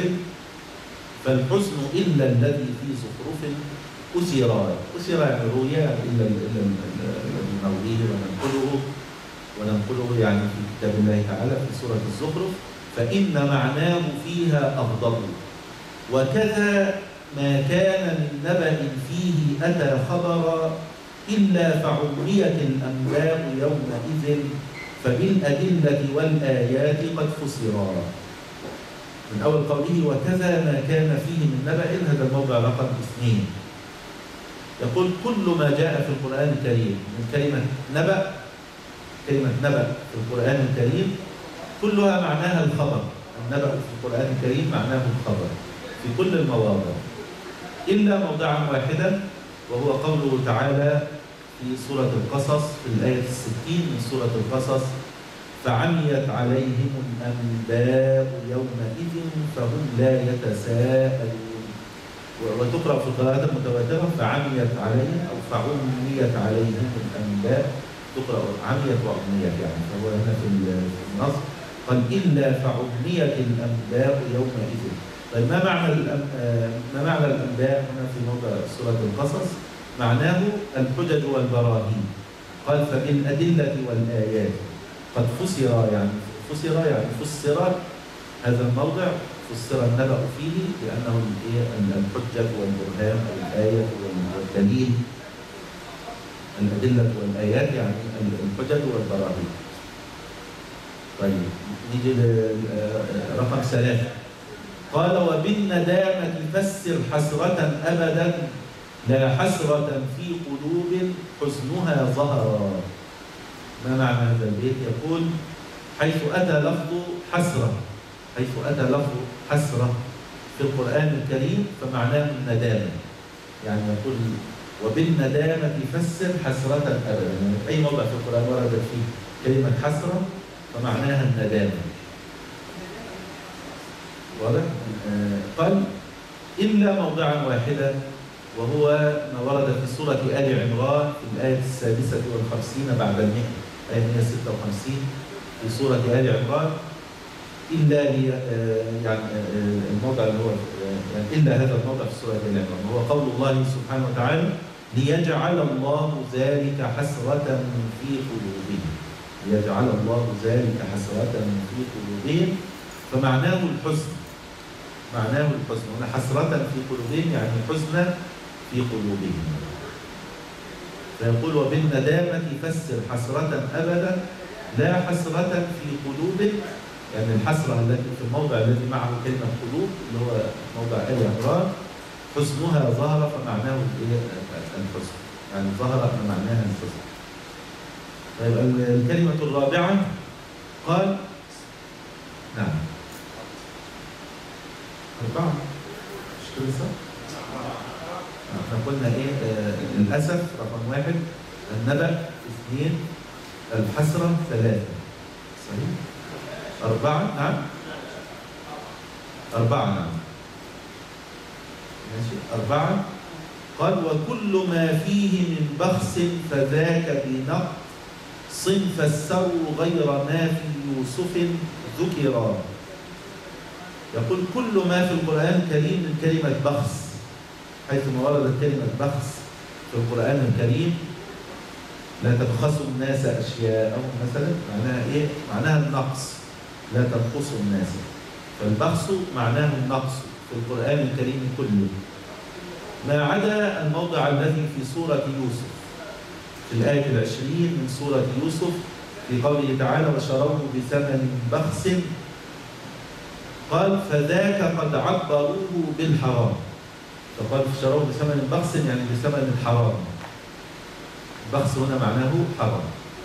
فالحزن إلا الذي في زخرف أسر. أسر يعني روي، إلا الذي نرويه وننقله يعني في كتاب الله تعالى في سورة الزخرف، فإن معناه فيها أغضبوا. وكذا ما كان من نبأ فيه أتى خبرا إلا فعميت الأنباء يومئذ فبالأدلة والآيات قد فسرا. من أول قوله وكذا ما كان فيه من نبأ، هذا الموضع رقم 2. يقول كل ما جاء في القرآن الكريم من كلمة نبأ، كلمة نبأ في القرآن الكريم كلها معناها الخبر. النبأ في القرآن الكريم معناه الخبر في كل المواضع، إلا موضعا واحدا، وهو قوله تعالى في سورة القصص في الآية 60 من سورة القصص: فعميت عليهم الأنباء يومئذ فهم لا يتساءلون. وتقرأ في القراءات المتواترة فعميت عليهم أو فعميت عليهم الأنباء، تقرأ عميت وعميت، يعني فهو هنا في النص قال إلا فعميت الأنباء يومئذ. طيب ما معنى الأنباء هنا في موضع سورة القصص؟ معناه الحجج والبراهين. قال فبالأدلة والآيات قد فسر، يعني فسر يعني فسر هذا الموضع، فسر النبأ فيه لأنه الحجة والبرهان والآية والدليل. الأدلة والآيات يعني الحجج والبراهين. طيب نيجي رقم 3. قال وبالندامة فسر حسرة أبدا لا حسرة في قلوب حزنها ظهرا. ما معنى هذا البيت؟ يقول حيث أتى لفظ حسرة، حيث أتى لفظ حسرة في القرآن الكريم فمعناه الندامة. يعني يقول وبالندامة فسر حسرة أبدا، يعني أي موضع في القرآن وردت فيه كلمة حسرة فمعناها الندامة. واضح؟ قال إلا موضعا واحدا، وهو ما ورد في سورة آل عمران في الآية 56 بعد 100، آية 156 في سورة آل عمران، إلا يعني الموضع اللي هو يعني إلا هذا الموضع في سورة آل عمران، وهو قول الله سبحانه وتعالى: ليجعل الله ذلك حسرة في قلوبهم. ليجعل الله ذلك حسرة في قلوبهم، فمعناه الحزن، معناه الحزن. هنا حسرة في قلوبهم يعني حزن في قلوبهم. فيقول وبالندامة فسر حسرة أبدا لا حسرة في قلوب، يعني الحسرة التي في الموضع الذي معه كلمة قلوب اللي هو موضع آل عمران حزنها ظهر فمعناه الحزن، يعني ظهر فمعناها الحزن. طيب الكلمة الرابعة قال نعم 4 مش كده صح؟ احنا قلنا الأسف رقم 1، النبأ 2، الحسرة 3، صحيح؟ 4 نعم 4 نعم ماشي 4. قال وكل ما فيه من بخس فذاك بنقص فالسر غير ما في يوسف ذكرا. يقول كل ما في القرآن الكريم من كلمة بخس، حيثما وردت كلمة بخس في القرآن الكريم لا تبخسوا الناس أشياءهم مثلا، معناها إيه؟ معناها النقص، لا تنقصوا الناس. فالبخس معناه النقص في القرآن الكريم كله، ما عدا الموضع الذي في سورة يوسف في الآية 20 من سورة يوسف في قوله تعالى: وشروه بثمن بخس قال فذاك قد عبروه بالحرام. فقال شروه بثمن بخس يعني بثمن الحرام. البخس هنا معناه حرام.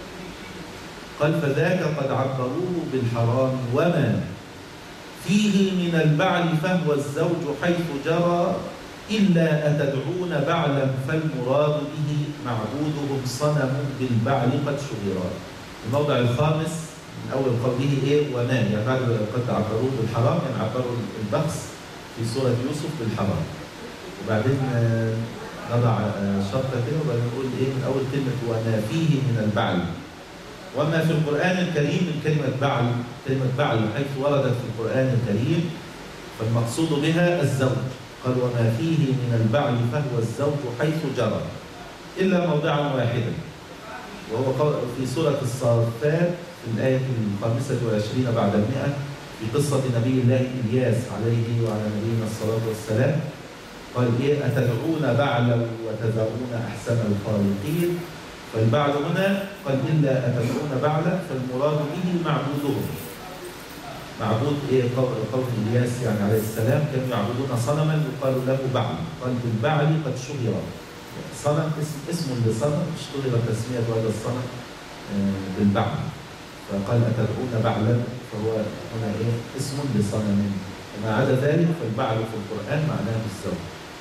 قال فذاك قد عبروه بالحرام وما فيه من البعل فهو الزوج حيث جرى إلا أتدعون بعلا فالمراد به معبودهم صنم بالبعل قد شهرا. الموضع الخامس من أول قوله إيه؟ وما، يعني بعد قد عبروه بالحرام يعني عبروا البخس في سورة يوسف بالحرام. وبعدين نضع شرطة كده وبعدين نقول إيه من أول كلمة وما فيه من البعل. وما في القرآن الكريم من كلمة بعل، كلمة بعل حيث وردت في القرآن الكريم فالمقصود بها الزوج. قال وما فيه من البعل فهو الزوج حيث جرى إلا موضعا واحدا، وهو في سورة الصافات في الآية 25 بعد 100 في قصة نبي الله إلياس عليه وعلى نبينا الصلاة والسلام. قال إيه؟ أتدعون بعلا وتذرون أحسن الخالقين. فالبعل هنا قال إلا أتدعون بعلا فالمراد به معبودهم. معبود إيه؟ قوم إلياس يعني عليه السلام كانوا يعبدون صنما يقال له بعل. قال بالبعل قد شهر صنم، اسم لصنم اشتهر تسمية هذا الصنم بالبعل. فقال أتدعون بعلا فهو هنا إيه؟ اسم لصنم. وما عدا ذلك فالبعل في القرآن معناه الزوج.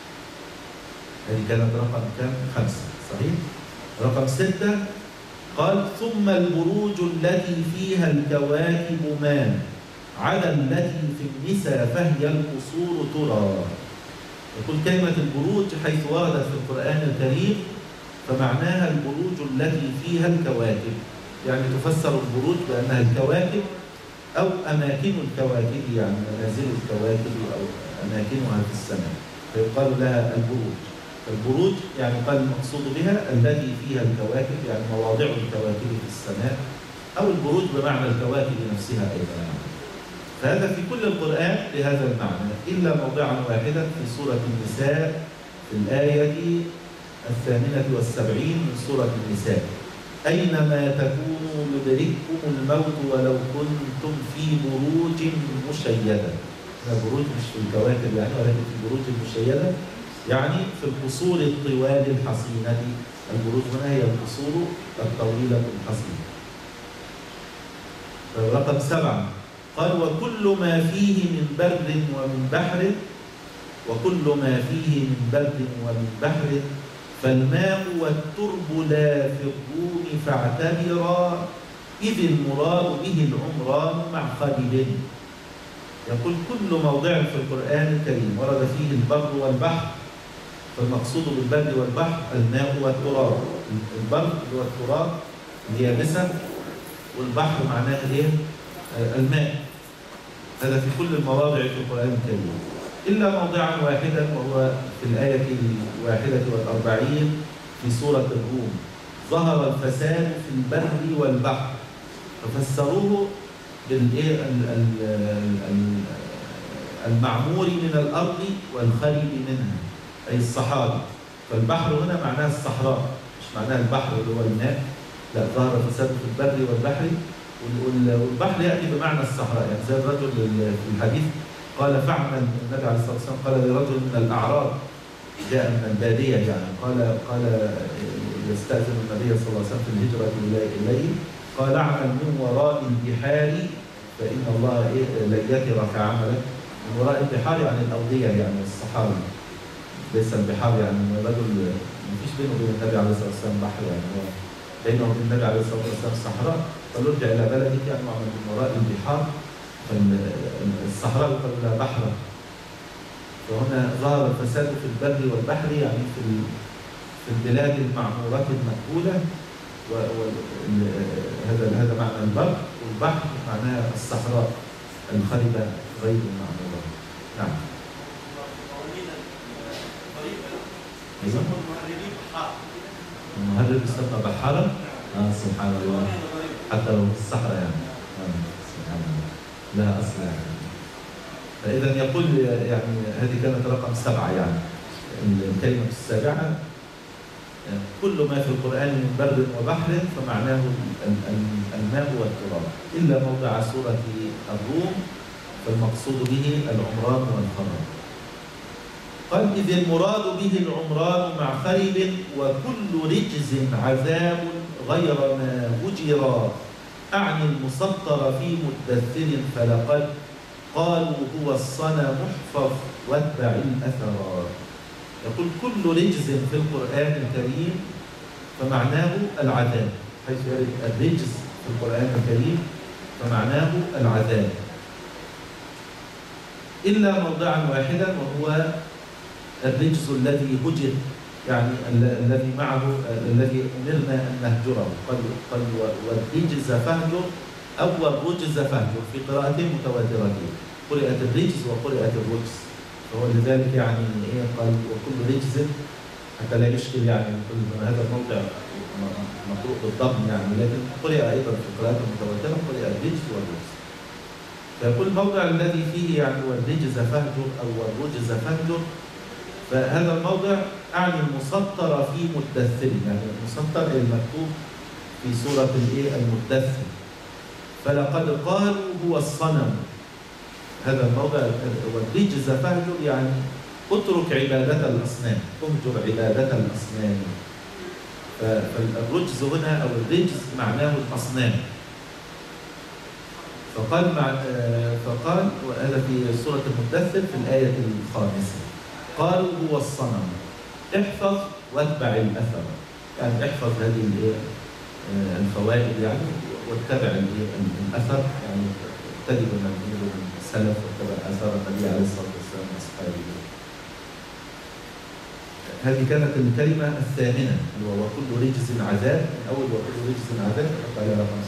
هذه كانت رقم كام؟ 5 صحيح؟ رقم 6 قال ثم البروج التي فيها الكواكب مان عدا التي في النساء فهي القصور ترى. يقول كلمة البروج حيث وردت في القرآن الكريم فمعناها البروج التي فيها الكواكب، يعني تفسر البروج بأنها الكواكب أو أماكن الكواكب، يعني منازل الكواكب أو أماكنها في السماء فيقال لها البروج. فالبروج يعني قال المقصود بها التي فيها الكواكب، يعني مواضع الكواكب في السماء، أو البروج بمعنى الكواكب نفسها أيضا. فهذا في كل القرآن بهذا المعنى إلا موضعا واحدا في سورة النساء في الآية 78 من سورة النساء: أينما تكونوا يدرككم الموت ولو كنتم في بروج مشيدة. البروج مش في الكواكب يعني، ولكن في البروج المشيدة يعني في القصور الطوال الحصينة. البروج هنا هي القصور الطويلة الحصينة. رقم 7 قال وكل ما فيه من بر ومن بحر، وكل ما فيه من بر ومن بحر فالماء والترب لا في الروم فاعتبرا إذ المراد به العمران مع خالد. يقول كل موضع في القرآن الكريم ورد فيه البر والبحر فالمقصود بالبر والبحر الماء والتراب. البر هو التراب اليابسة، والبحر معناه ايه؟ الماء. هذا في كل المواضع في القرآن الكريم إلا موضعا واحدا وهو في الآية 41 في سورة الروم: ظهر الفساد في البر والبحر. ففسروه بالإيه؟ المعمور من الأرض والخرب منها، أي الصحاري. فالبحر هنا معناه الصحراء، مش معناه البحر اللي هو الماء، لا، ظهر الفساد في البر والبحر. والبحر يأتي بمعنى الصحراء، يعني زي الرجل في الحديث قال فعمل، النبي عليه الصلاة والسلام قال لرجل من الأعراب جاء من البادية، يعني قال يستأذن النبي صلى الله عليه وسلم في الهجرة إليه، قال اعمل من وراء البحار فإن الله لن يترك عملك. من وراء البحار يعني الأودية، يعني الصحاري، ليس البحار يعني الرجل ما فيش بينه وبين النبي عليه الصلاة والسلام بحر، يعني هو بينه وبين النبي عليه الصلاة والسلام صحراء. قال ارجع إلى بلدك يعني من وراء البحار، فالصحراء يقال لها بحرا. فهنا ظهر الفساد في البر والبحر يعني في البلاد المعمورة المأكولة، هذا معنى البر، والبحر معناه الصحراء الخربة غير المعمورة. نعم. المهرب يسمى بحارة. سبحان الله، حتى لو في الصحراء يعني. سبحان الله، لها أصل يعني. فإذا يقول يعني هذه كانت رقم 7 يعني. الكلمة السابعة كل ما في القرآن من بر وبحر فمعناه الماء والتراب، إلا موضع سورة الروم فالمقصود به العمران والخراب. قال إذ المراد به العمران مع خرب وكل رجز عذاب غير ما هجر، أعني المسطر في مدثر فلقد قالوا هو الصنم محفظ واتبع الأثر. يقول كل رجز في القرآن الكريم فمعناه العذاب، حيث يرد الرجز في القرآن الكريم فمعناه العذاب، إلا موضعا واحدا وهو الرجز الذي هجر، يعني الذي معه الذي أمرنا أن نهجره. قال والرجز فاهجر أو الرجز فاهجر في قراءة متواترة، قرأت الرجز وقرأت الرجز، فهو لذلك يعني إيه قال وكل رجز حتى لا يشكل يعني هذا الموضع مقروء بالضم يعني، لكن قرأ أيضا في القراءات المتواترة قرأ الرجز والرجز. فيقول الموضع الذي فيه يعني والرجز فاهجر أو والرجز فاهجر، فهذا الموضع أعني المسطر في مدثر، يعني المسطر المكتوب في سورة المدثر. فلقد قالوا هو الصنم، هذا الموضع والرجز فاهجر يعني اترك عبادة الأصنام، اهجر عبادة الأصنام. فالرجز هنا أو الرجز معناه الأصنام. فقال وهذا في سورة المدثر في الآية 5 قالوا هو الصنم احفظ واتبع الأثر، يعني احفظ هذه الفوائد يعني واتبع الأثر، يعني تجد من السلف واتبع أثر النبي عليه الصلاة والسلام وأصحابه. هذه كانت الكلمة الثامنة وكل رجز عذاب، من أول وكل رجز عذاب حتى على رقم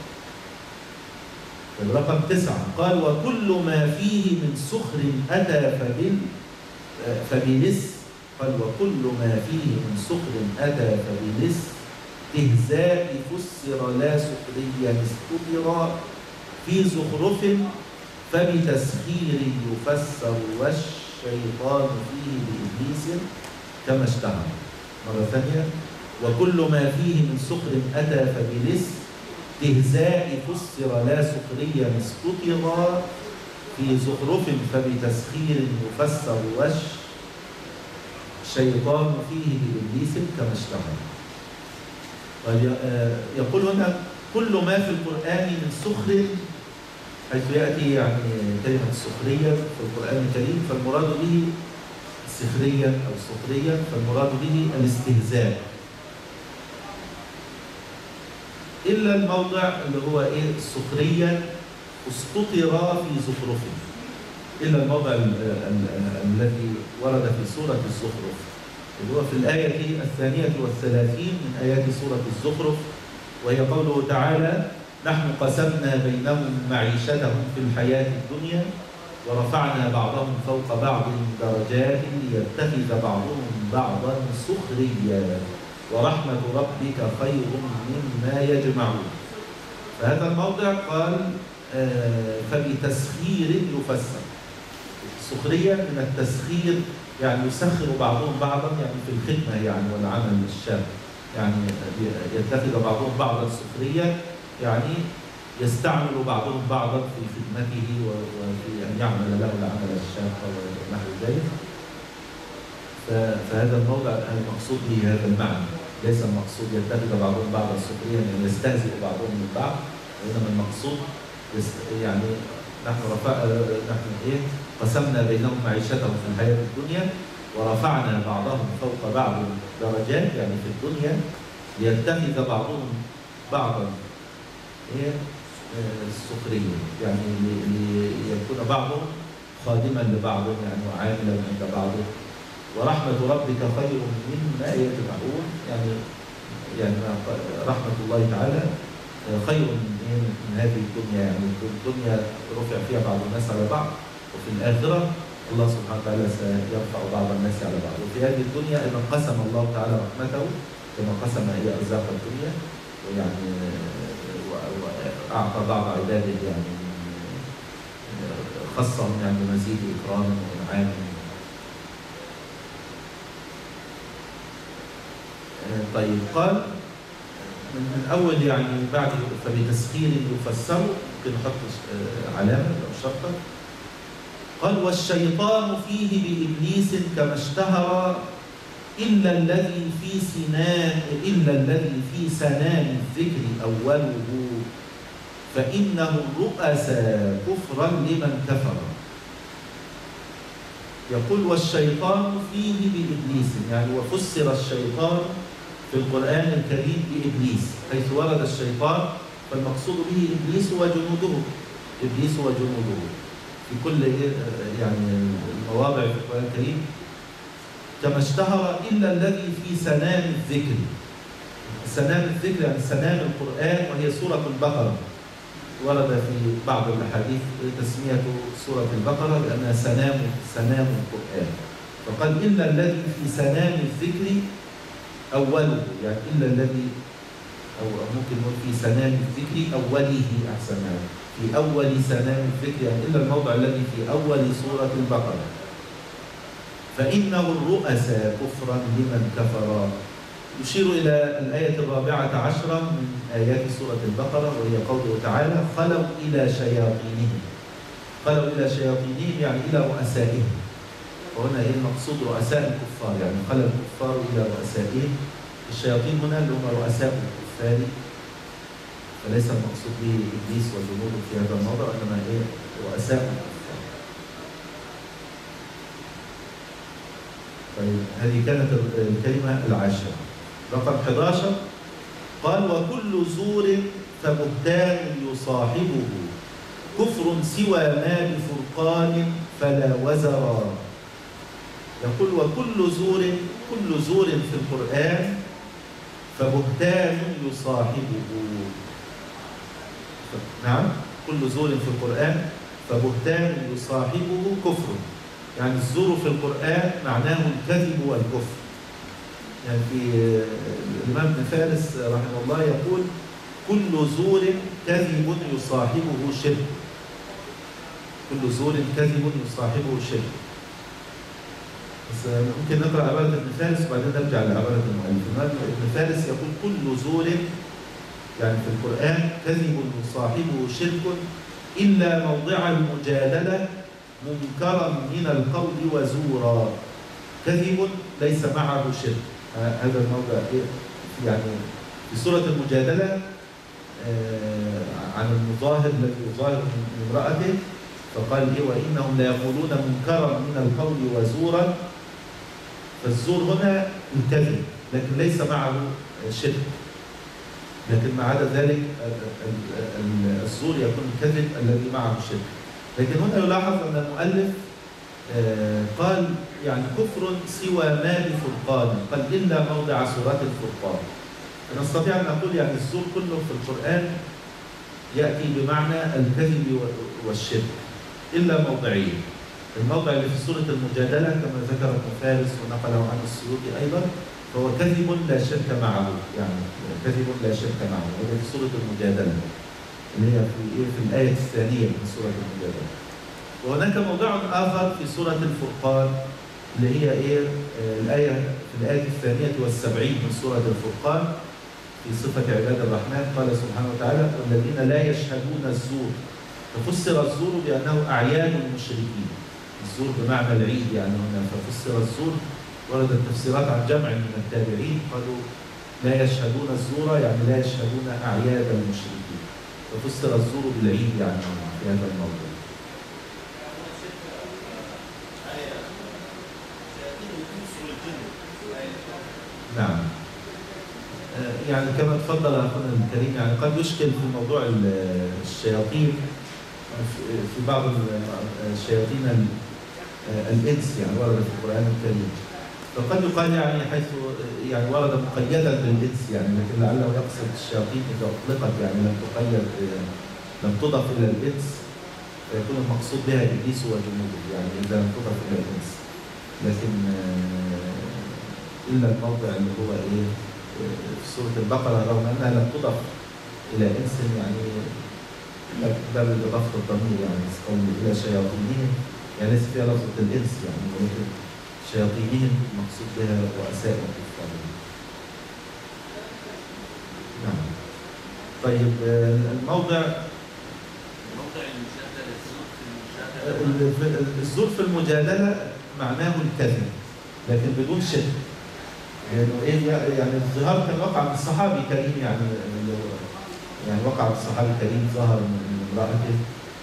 8. الرقم 9 قال وكل ما فيه من سخر أتى فبلس، قال وكل ما فيه من سخر أتى فبلس استهزاء فسر لا سخريا استبر في زخرف فبتسخير يفسر والشيطان فيه بإبليس كما اشتهر. مرة ثانية وكل ما فيه من سخر أتى فبلس استهزاء فسر لا سخريا استبر في زخرف فبتسخير يفسر والشيطان فيه بإبليس كما اشتهر. يقول هنا كل ما في القرآن من سخر، حيث يأتي يعني كلمة السخرية في القرآن الكريم فالمراد به سخريا أو سخريا، فالمراد به الاستهزاء، إلا الموضع اللي هو سخريا استطر في زخرفه، إلا الموضع الذي ورد في سورة الزخرف اللي هو في الآية 32 من آيات سورة الزخرف، وهي قوله تعالى نحن قسمنا بينهم معيشتهم في الحياة الدنيا ورفعنا بعضهم فوق بعض درجات ليتخذ بعضهم بعضا سخريا ورحمة ربك خير مما يجمعون. فهذا الموضع قال فبتسخير يفسر، السخرية من التسخير يعني يسخر بعضهم بعضا يعني في الخدمة يعني والعمل الشاق، يعني يتخذ بعضهم بعضا سخريا يعني يستعمل بعضهم بعضا في خدمته وفي أن يعمل له العمل الشاق ونحو ذلك. فهذا الموضع المقصود به هذا المعنى، ليس المقصود يتخذ بعضهم بعضا سخريا يعني يستهزئ بعضهم من بعض، وإنما المقصود يعني نحن قسمنا بينهم معيشتهم في الحياة الدنيا ورفعنا بعضهم فوق بعض درجات يعني في الدنيا ليتخذ بعضهم بعضا السخرية، يعني ليكون بعضهم خادما لبعض يعني وعاملا عند بعض. ورحمة ربك خير مما يجمعون، يعني رحمة الله تعالى خير من هذه الدنيا، يعني الدنيا رفع فيها بعض الناس على بعض، وفي الآخرة الله سبحانه وتعالى سيرفع بعض الناس على بعض. وفي هذه الدنيا إذا قسم الله تعالى رحمته كما قسم هي أرزاق الدنيا، ويعني وأعطى بعض عباده يعني خصهم يعني بمزيد إكرام وإنعام. طيب قال من أول يعني بعد فبتسخير يفسر، ممكن نحط علامة أو شرطة. قال والشيطان فيه بإبليس كما اشتهر إلا الذي في سنام الذكر أوله فإنه رؤسا كفرا لمن كفر. يقول والشيطان فيه بإبليس، يعني وفسر الشيطان في القرآن الكريم بإبليس، حيث ورد الشيطان فالمقصود به إبليس وجنوده، إبليس وجنوده في كل يعني المواضع في القرآن الكريم كما اشتهر إلا الذي في سنام الذكر. سنام الذكر يعني سنام القرآن، وهي سورة البقرة. ورد في بعض الأحاديث تسمية سورة البقرة بأنها سنام القرآن. فقال إلا الذي في سنام الذكر أوله، يعني إلا الذي أو ممكن نقول في سنام الذكر أوله أحسن، يعني في أول سنام الذكر، يعني إلا الموضع الذي في أول سورة البقرة. فإنه الرؤسا كفرا لمن كفر. يشير إلى الآية 14 من آيات سورة البقرة، وهي قوله تعالى خلوا إلى شياطينهم. خلوا إلى شياطينهم يعني إلى رؤسائهم، وهنا إيه المقصود؟ رؤساء الكفار، يعني خلى الكفار إلى رؤسائهم. الشياطين هنا اللي هم رؤساء الكفار، فليس المقصود به إبليس وجنوده في هذا الموضع، وإنما إيه رؤساء الكفار. طيب هذه كانت الكلمة العاشرة. رقم 11 قال وكل زور فبهتان يصاحبه كفر سوى ما بفرقان فلا وزرا. يقول وكل زور، كل زور في القرآن فبهتان يصاحبه. نعم، كل زور في القرآن فبهتان يصاحبه كفر، يعني الزور في القرآن معناه الكذب والكفر. يعني في الإمام ابن فارس رحمه الله يقول كل زور كذب يصاحبه شرك. كل زور كذب يصاحبه شرك. بس ممكن نقرأ عبارة ابن فارس وبعدين نرجع لعبارة المؤلف. ابن فارس يقول كل زور يعني في القرآن كذب يصاحبه شرك إلا موضع المجادلة منكرا من القول وزورا. كذب ليس معه شرك. هذا الموضع يعني في سورة المجادلة عن المظاهر الذي يظاهر من امرأته، فقال إيه وإنهم ليقولون منكرا من القول وزورا. فالزور هنا الكذب لكن ليس معه شرك، لكن ما عدا ذلك الزور يكون الكذب الذي معه شرك. لكن هنا يلاحظ أن المؤلف قال يعني كفر سوى ما بفرقان، قال إلا موضع سورة الفرقان. نستطيع أن نقول يعني الزور كله في القرآن يأتي بمعنى الكذب والشرك إلا موضعين. الموضع اللي في سورة المجادلة كما ذكر ابن فارس ونقله عن السيوطي أيضا، فهو كذب لا شرك معه، يعني كذب لا شرك معه، وهذا في سورة المجادلة اللي هي في الآية الثانية من سورة المجادلة. وهناك موضع آخر في سورة الفرقان اللي هي في الآية 72 من سورة الفرقان في صفة عباد الرحمن. قال سبحانه وتعالى والذين لا يشهدون الزور. ففسر الزور بأنه أعياد المشركين. الزور بمعنى العيد يعني هنا، ففسر الزور ورد التفسيرات عن جمع من التابعين قالوا لا يشهدون الزور يعني لا يشهدون أعياد المشركين، ففسر الزور بالعيد يعني في هذا الموضوع. نعم، يعني كما تفضل أخونا الكريم، يعني قد يشكل في موضوع الشياطين في بعض الشياطين الإنس يعني ورد في القرآن الكريم، فقد يقال يعني حيث يعني ورد مقيدا بالإنس يعني، لكن لعله يقصد الشياطين إذا أطلقت يعني لم تقيد لم تضف إلى الإنس فيكون المقصود بها إبليس وجنوده، يعني إذا لم تضف إلى الإنس. لكن إلا الموضع اللي هو في سورة البقرة رغم أنها لم تضف إلى إنس يعني باب إضافة الضمير يعني قول إلى شياطينهم يعني ليس فيها لفظة الإنس يعني ولكن شياطينهم المقصود بها رؤساء الكفار. نعم. طيب الموضع المجادلة الزور في المجادلة معناه الكذب لكن بدون شرك. لأنه إيه يعني الظهار كان وقع من صحابي كريم يعني وقع من صحابي كريم ظهر من امرأته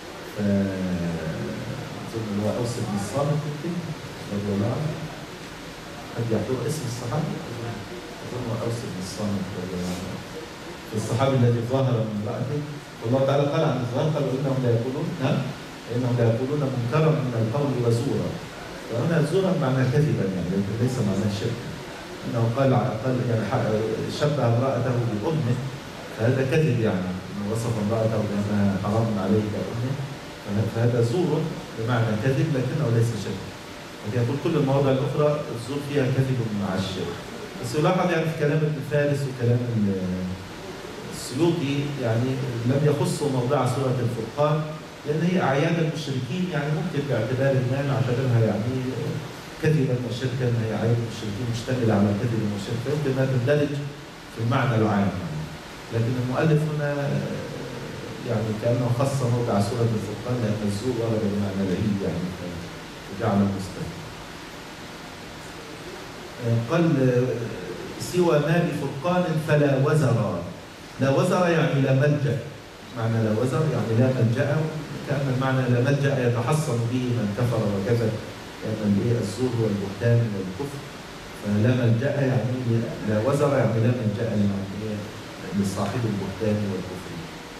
أظن اللي هو أوس بن الصامت رضي الله عنه. قد يحضر اسم الصحابي أظن هو أوس بن الصامت رضي الله عنه. الصحابي الذي ظهر من امرأته والله تعالى قال عن الظهار قال إنهم لا يقولون نعم إنهم لا يقولون منكرا من القول وزورا. فهنا زورا معناه كذبا يعني ليس معناه شركا. انه قال يعني شبه امرأته بأمه فهذا كذب يعني انه وصف امرأته بأنها حرام عليه كأمه فهذا زور بمعنى كذب لكنه ليس شرك. لكن يقول كل المواضع الأخرى الزور فيها كذب مع الشرك. بس يلاحظ يعني في كلام ابن فارس وكلام السيوطي يعني لم يخصوا موضع سورة الفرقان لأن هي أعياد المشركين يعني ممكن باعتبار ما نعتبرها يعني كذبا وشركا هي أعياد المشركين مشتملة على كذب وشرك فيمكن أنها تندرج في المعنى العام لكن المؤلف هنا يعني كأنه خص موضع سورة الفرقان لأن الزور ورد بمعنى العيد يعني فجعل مستثنى. قال سوى ما بفرقان فلا وزر. لا وزر يعني لا ملجأ. معنى لا وزر يعني لا ملجأ كأن المعنى لا ملجأ يتحصن به من كفر وكذب لأن الزور هو البهتان والكفر فلا ملجأ يعني لا وزر يعني لا ملجأ لصاحب البهتان والكفر.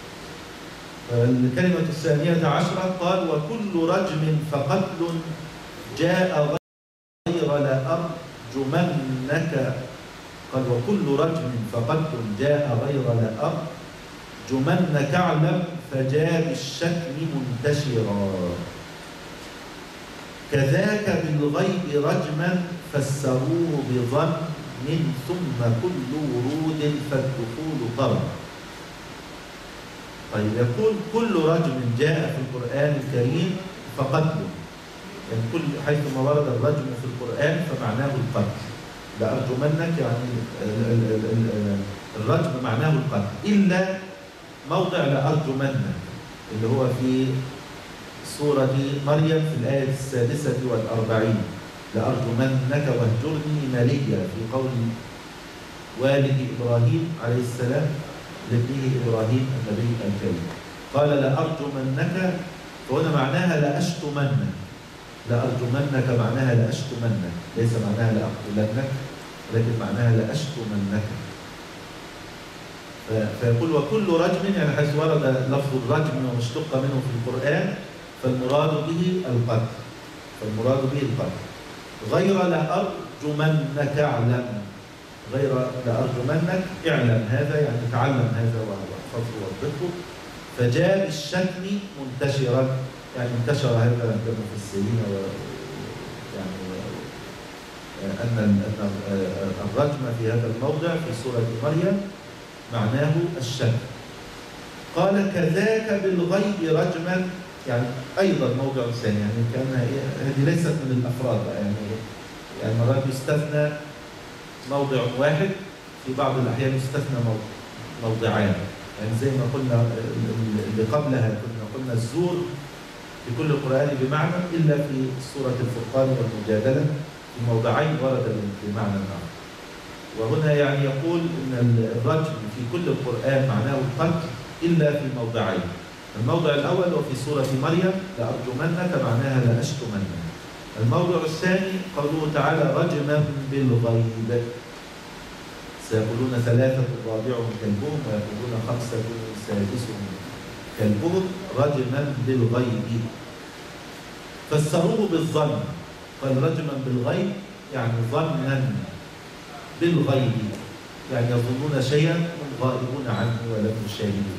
الكلمة الثانية عشرة قال وكل رجم فقتل جاء غير لأرجمنك. قال وكل رجم فقتل جاء غير لأرجمنك اعلم فجاء بالشتم منتشرا. كذاك بالغيب رجما فسروه بظن ثم كل ورود فالدخول طرد. طيب يقول كل رجم جاء في القرآن الكريم فقتله يعني كل حيثما ورد الرجم في القرآن فمعناه القتل. لأرجمنك يعني الرجم معناه القتل إلا موضع لأرجمنك اللي هو في سورة مريم في الآية 46 لأرجمنك واهجرني مليا في قول والد إبراهيم عليه السلام لابنه إبراهيم النبي الكريم قال لأرجمنك فهنا معناها لأشتمنك. لأرجمنك معناها لأشتمنك ليس معناها لأقتلنك لكن معناها لأشتمنك. فيقول وكل رجم يعني حيث ورد لفظ الرجم ومشتق منه في القرآن فالمراد به القتل. غير لأرجمنك اعلم غير لأرجمنك اعلم هذا يعني تعلم هذا واحفظه واضبطه. فجاء بالشتم منتشرا يعني انتشر هذا عند المفسرين يعني أن الرجم في هذا الموضع في سورة مريم معناه الشتم. قال كذاك بالغيب رجما يعني أيضا موضع ثاني يعني كان هذه ليست من الأفراد يعني مرات يستثنى موضع واحد في بعض الأحيان يستثنى موضعان يعني زي ما قلنا اللي قبلها قلنا الزور في كل القرآن بمعنى إلا في سورة الفرقان والمجادلة في موضعين ورد بمعنى آخر. وهنا يعني يقول أن الرجم في كل القرآن معناه القتل إلا في موضعين. الموضع الأول وفي سورة مريم لأرجمنك معناها لأشتمنك. الموضع الثاني قوله تعالى رجما بالغيب سيقولون 3 رابعهم كلبهم ويقولون 5 سادسهم كلبهم رجما بالغيب فسروه بالظن. قال رجما بالغيب يعني ظنا بالغيب يعني يظنون شيئا هم غائبون عنه ولم يشاهدوه.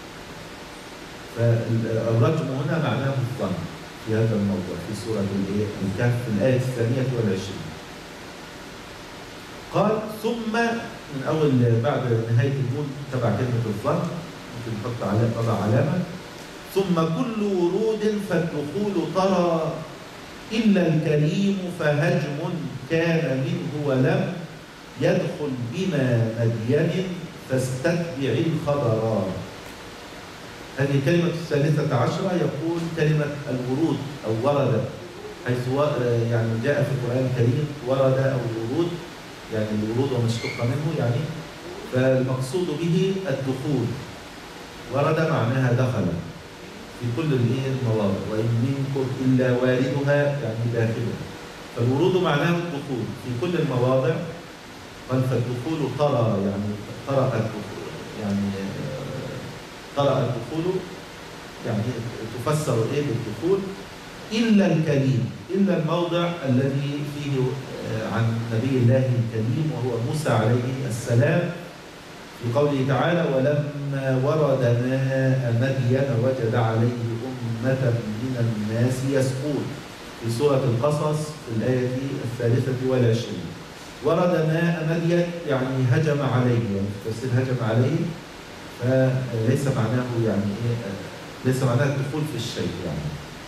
فالرجم هنا معناه الظن في هذا الموضوع في سورة الكهف في الآية 22. قال ثم من أول بعد نهاية النون تبع كلمة الظن ممكن نحط طبع علامة. ثم كل ورود فالدخول ترى إلا الكريم فهجم كان منه ولم يدخل بما مدين فاستتبع الخبرا. هذه الكلمة الثالثة عشرة يقول كلمة الورود أو ورد، حيث يعني جاء في القرآن الكريم ورد أو الورود، يعني الورود وما اشتق منه يعني، فالمقصود به الدخول. ورد معناها دخل في كل المواضع، وإن منكم إلا واردها يعني داخله. فالورود معناه الدخول في كل المواضع. قال فالدخول ترى يعني قرأ الدخول يعني قرأ الدخول يعني تفسر بالدخول إلا الكليم، إلا الموضع الذي فيه عن نبي الله الكليم وهو موسى عليه السلام في قوله تعالى ولما ورد ماء مدين وجد عليه أمة من الناس يسقون في سورة القصص في الآية 23. ورد ماء مدين يعني هجم عليه، يعني تفسير هجم عليه، فليس معناه يعني ليس معناه الدخول في الشيء يعني.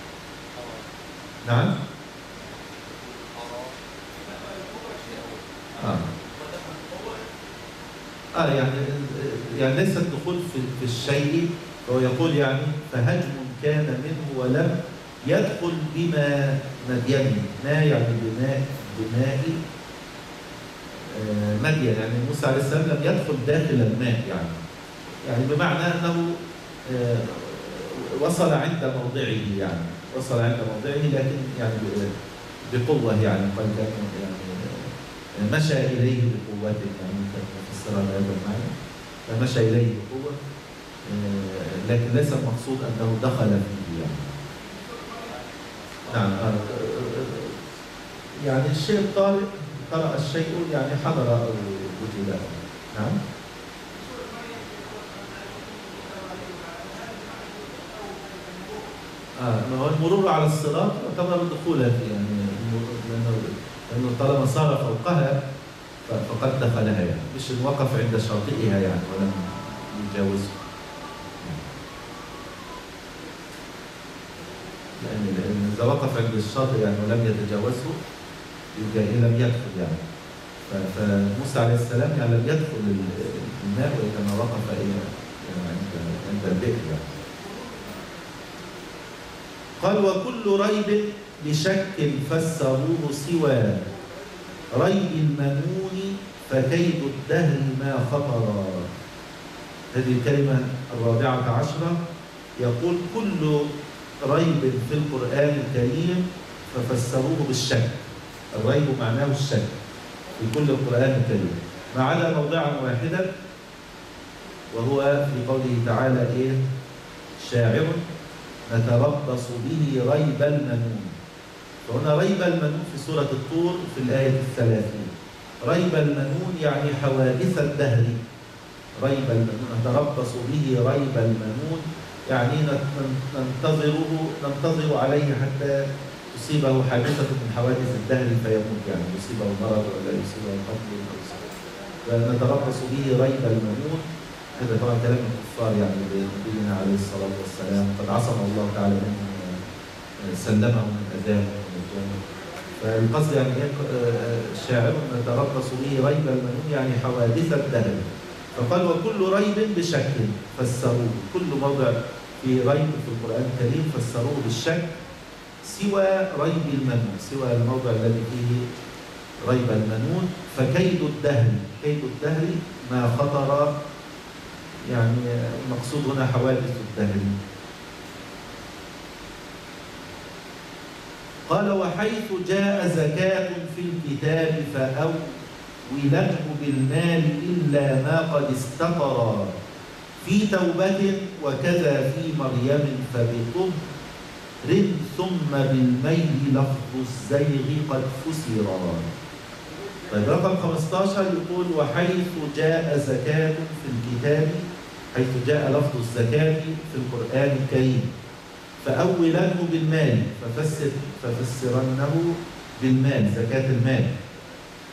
نعم. يعني ليس الدخول في الشيء، فهو يقول يعني فهجم كان منه ولم يدخل بما مدين. ما يعني بماء مدين، يعني موسى عليه السلام لم يدخل داخل الماء يعني بمعنى أنه وصل عند موضعه، يعني وصل عند موضعه لكن يعني بقوة، يعني قد يعني مشى إليه بقوته، يعني كفسرها بهذا المعنى، فمشى إليه بقوة، لكن ليس المقصود أنه دخل فيه يعني. نعم. يعني الشيء الطارئ قرأ الشيء يعني حضر أو وجد. نعم. ما هو المرور على الصراط يعتبر دخولا فيه، يعني لأنه طالما صار فوقها فقد دخلها، يعني مش وقف عند شاطئها يعني ولم يجاوزه. لأن إذا وقف عند الشاطئ يعني ولم يتجاوزه يبقى لم يدخل يعني. فموسى عليه السلام يعني لم يدخل الماء وإنما وقف عند البئر يعني. قال وكل ريب بشك فسروه سوى ريب المنون فكيد الدهر ما خطر. هذه الكلمة 14 يقول كل ريب في القرآن الكريم ففسروه بالشك. الريب معناه الشك في كل القرآن الكريم ما عدا موضعا واحدا، وهو في قوله تعالى شاعر نتربص به ريب المنون. فهنا ريب المنون في سورة الطور في الآية 30. ريب المنون يعني حوادث الدهر. ريب المنون نتربص به ريب المنون يعني ننتظر عليه حتى تصيبه حادثة من حوادث الدهر فيموت، يعني يصيبه مرض ولا يصيبه قتل أو فنتربص به ريب المنون. هذا طبعا كلام الكفار يعني بنبينا عليه الصلاة والسلام، قد عصم الله تعالى منهم سلمه من أذاه ومن الجنة. فالقصد يعني الشاعر نتربص به ريب المنون يعني حوادث الدهر. فقال وكل ريب بشك فسروه، كل موضع في ريب في القرآن الكريم فسروه بالشك سوى ريب المنون، سوى الموضع الذي فيه ريب المنون. فكيد الدهر، كيد الدهر ما خطر، يعني المقصود هنا حوادث الدهر. قال وحيث جاء زكاة في الكتاب فأولته بالمال إلا ما قد استطر في توبة وكذا في مريم فبطهر ثم بالميل لفظ الزيغ قد فسر. طيب رقم 15 يقول وحيث جاء زكاة في الكتاب، حيث جاء لفظ الزكاة في القرآن الكريم فأولنه بالمال، ففسرنه بالمال زكاة المال.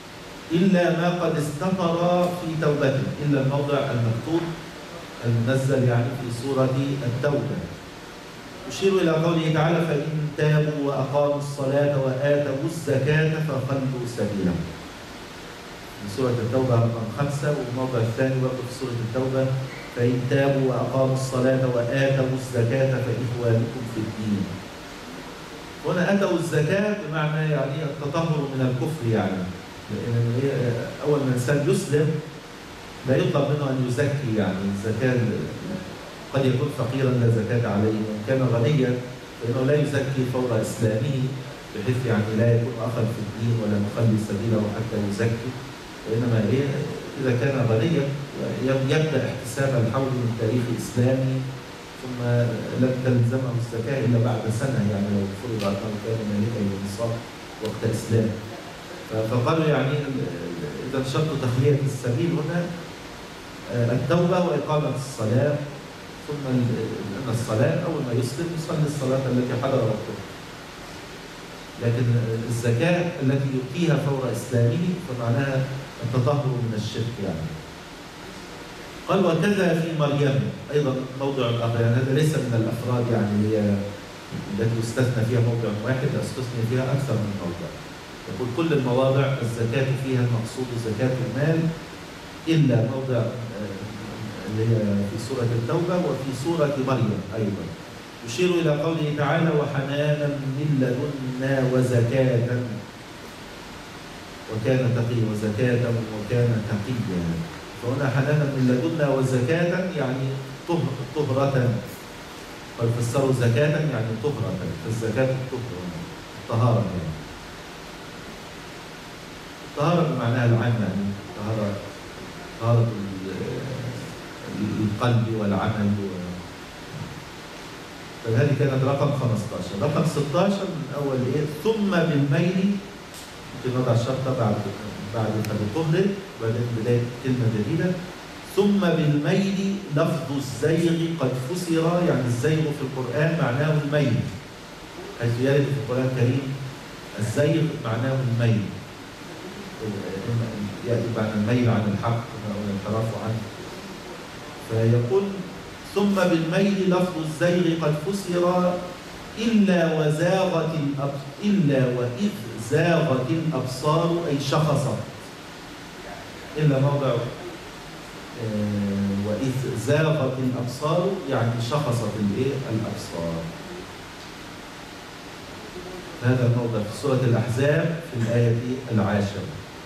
إلا ما قد استطر في توبته، إلا الموضع المكتوب المنزل يعني في سورة التوبة. يشير إلى قوله تعالى: فإن تابوا وأقاموا الصلاة وآتوا الزكاة فخلوا سبيلهم. في سورة التوبة رقم 5، والموضع الثاني برضه في سورة التوبة: فإن تابوا وأقاموا الصلاة وآتوا الزكاة فإخوانكم في الدين. هنا آتوا الزكاة بمعنى يعني التطهر من الكفر، يعني لأن أول ما الإنسان يسلم لا يطلب منه أن يزكي، يعني الزكاة قد يكون فقيرا لا زكاة عليه، وإن كان غنيا فإنه لا يزكي فور إسلامه، بحيث يعني لا يكون أخذ في الدين ولا مخلي سبيله حتى يزكي، وإنما إذا كان غنيا يبدأ احتساب الحول من تاريخ إسلامي، ثم لم تلزمه الزكاة إلا بعد سنة، يعني لو فرض أنه كان مالكا للنصاب وقت إسلام. فقالوا يعني إذا شرط تخلية السبيل هنا التوبة وإقامة الصلاة، ثم أن الصلاة أول ما يسلم يصلي الصلاة التي حضر وقتها. لكن الزكاة التي يؤتيها فور إسلامه فمعناها التطهر من الشرك يعني. قال: وكذا في مريم، أيضا موضع آخر، يعني هذا ليس من الأفراد يعني هي التي يستثنى فيها موضع واحد، استثنى فيها أكثر من موضع. يقول كل المواضع الزكاة فيها المقصود زكاة المال، إلا موضع اللي هي في سورة التوبة وفي سورة مريم أيضا. يشير إلى قوله تعالى: وحنانا من لدنا وزكاة وكان تقيا، وزكاة وكان تقيا. فهنا حنانا من لدنا وزكاة يعني طهرة، قد فسروا زكاة يعني طهرة، فالزكاة الطهارة يعني. الطهارة بمعناها العام، يعني طهارة القلب والعمل فهذه كانت رقم 15. رقم 16 من أول إيه؟ ثم بالميل، ممكن نضع الشرطة بعد فبطهر، وبعدين بداية كلمة جديدة. ثم بالميل لفظ الزيغ قد فسر، يعني الزيغ في القرآن معناه الميل، حيث يرد في القرآن الكريم الزيغ معناه الميل، يأتي بعد الميل عن الحق أو الانحراف عنه. فيقول: ثم بالميل لفظ الزيغ قد فسر إلا وإذ زاغت الأبصار، أي شخصت. إلا موضع وإذ زاغت الأبصار يعني شخصت الأبصار. هذا الموضع في سورة الأحزاب في الآية 10.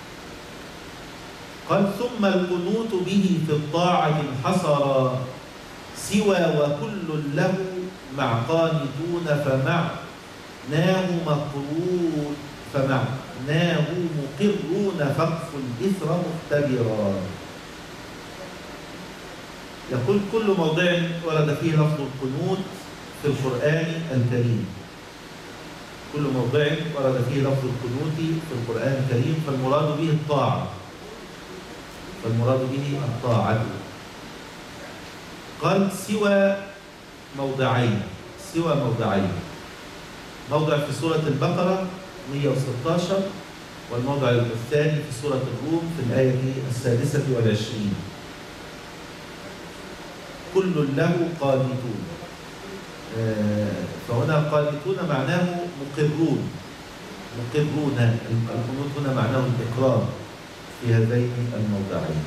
قال: ثم القنوت به في الطاعة انحصر سوى وكل له مع قانتون، فمعناه مقرون فقف الإثر مختبرا. يقول: كل موضع ورد فيه لفظ القنوت في القرآن الكريم، كل موضع ورد فيه لفظ القنوت في القرآن الكريم فالمراد به الطاعة، قال: سوى موضعين، موضع في سورة البقرة 116، والموضع الثاني في سورة الروم في الآية 26. كل له قانتون، فهنا قانتون معناه مقرون، القنوت هنا معناه الإقرار في هذين الموضعين.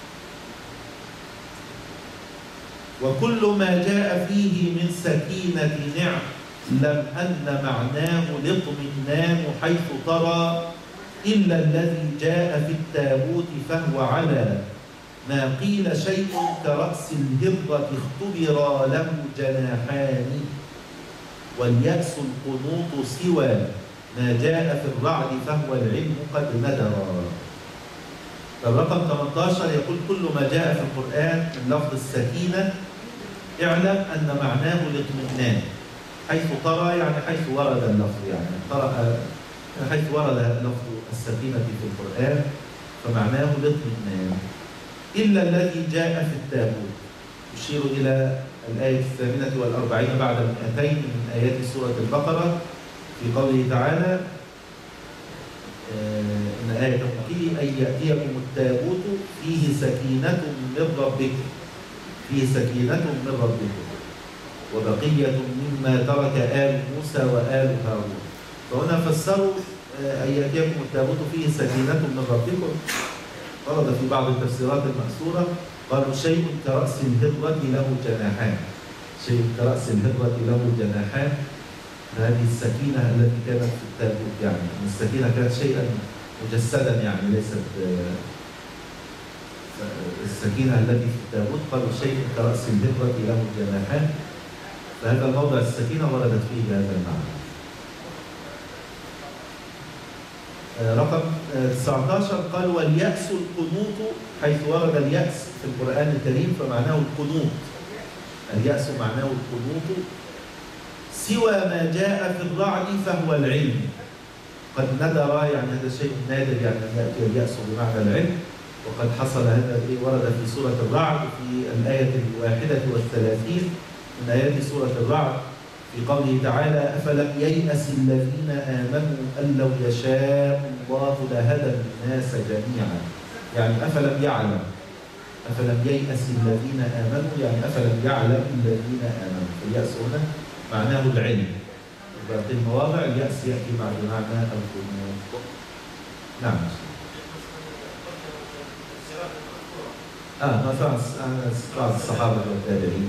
وكل ما جاء فيه من سكينة نعلم أن معناه الاطمئنان حيث ترى، إلا الذي جاء في التابوت فهو على ما قيل شيء كرأس الهرة اختبر له جناحان، واليأس القنوط سوى ما جاء في الرعد فهو العلم قد ندرا. فالرقم 18 يقول: كل ما جاء في القرآن من لفظ السكينة اعلم أن معناه الاطمئنان حيث ترى، يعني حيث ورد اللفظ، يعني ترى حيث ورد لفظ السكينة في القرآن فمعناه الاطمئنان. إلا الذي جاء في التابوت، يشير إلى الآية 48 بعد 200 من آيات سورة البقرة في قوله تعالى: إن آية فيه أن يأتيكم التابوت فيه سكينة من ربكم، فيه سكينة من ربكم وبقية مما ترك آل موسى وآل هارون. فهنا فسروا أن يأتيكم التابوت فيه سكينة من ربكم. ورد في بعض التفسيرات المأثورة قالوا شيء كرأس الهرة له جناحان، شيء كرأس الهرة له جناحان. هذه السكينة التي كانت في التابوت، يعني السكينة كانت شيئا مجسدا، يعني ليست السكينة التي في التابوت. قالوا شيء كرأس الهرة له جناحان، فهذا الموضع السكينة وردت فيه هذا المعنى. رقم 19 قال واليأس القنوط، حيث ورد اليأس في القرآن الكريم فمعناه القنوط. اليأس معناه القنوط. سوى ما جاء في الرعد فهو العلم. قد ندر، يعني هذا شيء نادر، يعني أن يأتي اليأس بمعنى العلم، وقد حصل هذا ورد في سورة الرعد في الآية 31 من آيات سورة الرعد في قوله تعالى أفلم ييأس الذين آمنوا أن لو يشاء الله لهدى الناس جميعا. يعني أفلم يعلم، أفلم ييأس الذين آمنوا، يعني أفلم يعلم الذين آمنوا. اليأس هنا معناه العلم. وفي المواضع اليأس يأتي بمعنى القنوط. نعم. مثلا بعض الصحابة والتابعين.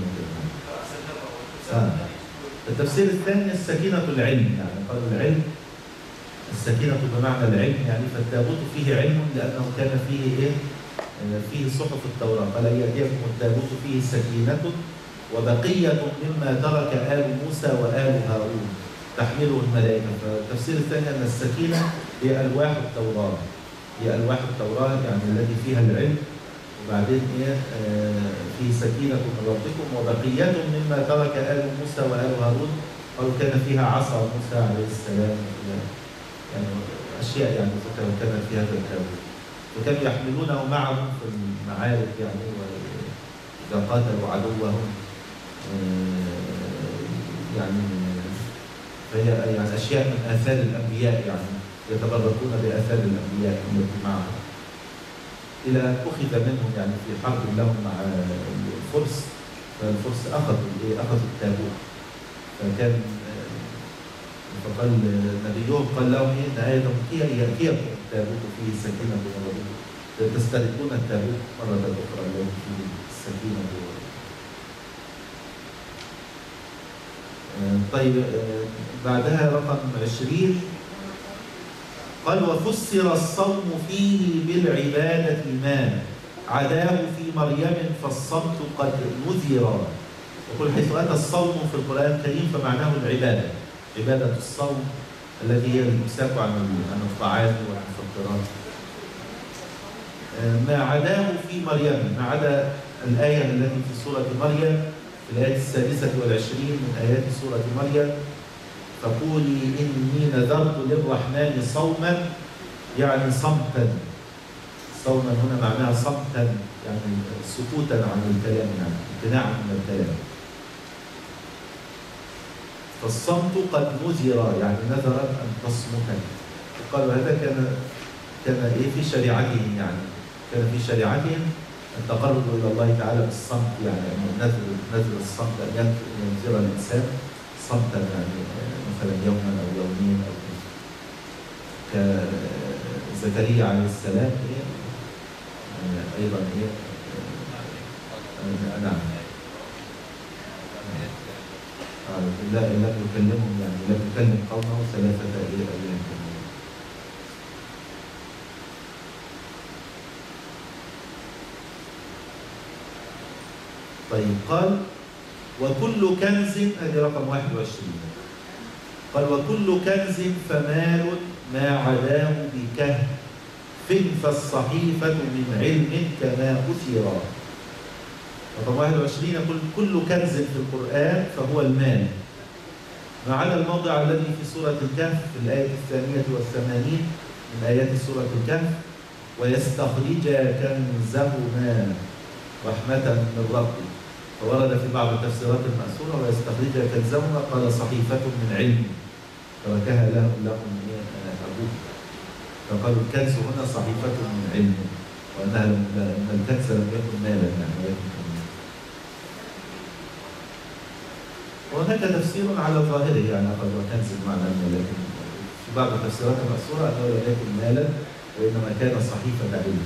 التفسير الثاني السكينة العلم، يعني قالوا العلم السكينة بمعنى العلم، يعني فالتابوت فيه علم لأنه كان فيه فيه صحف التوراة. قال يأتيكم التابوت فيه سكينة وبقية مما ترك آل موسى وآل هارون تحمله الملائكة. فالتفسير الثاني أن السكينة هي ألواح التوراة، هي ألواح التوراة يعني التي فيها العلم. وبعدين في سكينة من ربكم وبقية مما ترك آل موسى وآل هارون. قالوا كان فيها عصا موسى عليه السلام، يعني أشياء يعني كانت في هذا التابوت، وكانوا يحملونه معهم في المعارك، يعني وإذا قاتلوا عدوهم، يعني فهي يعني أشياء من آثار الأنبياء، يعني يتبركون بآثار الأنبياء التي معهم. إلى أخذ منهم يعني في حرب لهم مع الفرس، فالفرس أخذوا التابوت، فكان فقال نبيهم قال لهم إن آية يأتيكم التابوت فيه سكينة من ربكم تستردون التابوت مرة أخرى الذي فيه السكينة. طيب بعدها رقم 20 قال وفسر الصوم فيه بالعبادة ما عداه في مريم فالصمت قد نذر. يقول حيث أتى الصوم في القرآن الكريم فمعناه العبادة، عبادة الصوم التي هي الإمساك عن الطعام والمفطرات. ما عداه في مريم، ما عدا الآية التي في سورة مريم في الآية 26 من آيات سورة مريم فقولي إني نذرت للرحمن صوما، يعني صمتا. صوما هنا معناها صمتا، يعني سكوتا عن الكلام، يعني امتناعا من الكلام. فالصمت قد نذر، يعني نذر أن تصمت. قالوا هذا كان في شريعتهم، يعني كان في شريعتهم التقرب إلى الله تعالى بالصمت، يعني أن نذر الصمت أن ينذر الإنسان صمتا، يعني مثلا يوما أو يومين أو كزكريا عليه السلام أيضا نعم لا لم يكلمهم، يعني لم يكلم قومه 3 أيام. طيب قال وكل كنز، هذه رقم 21 قال وكل كنز فمال ما عداه بكهف فالصحيفة من علم كما أثر. رقم 21 يقول كل كنز في القرآن فهو المال، ما عدا الموضع الذي في سورة الكهف في الآية 82 من آيات سورة الكهف ويستخرج كنزهما رحمة من ربه. فورد في بعض التفسيرات المأثورة ويستخرج كنزهما قال صحيفة من علم تركها لهم أبوه. فقالوا الكنز هنا صحيفة من علم، وأنها أن الكنز لم يكن مالا يعني ولكن. وهناك تفسير على ظاهره يعني أخذوا كنز بمعنى المال، لكن في بعض التفسيرات المأثورة أنه لم يكن مالا وإنما كان صحيفة علم.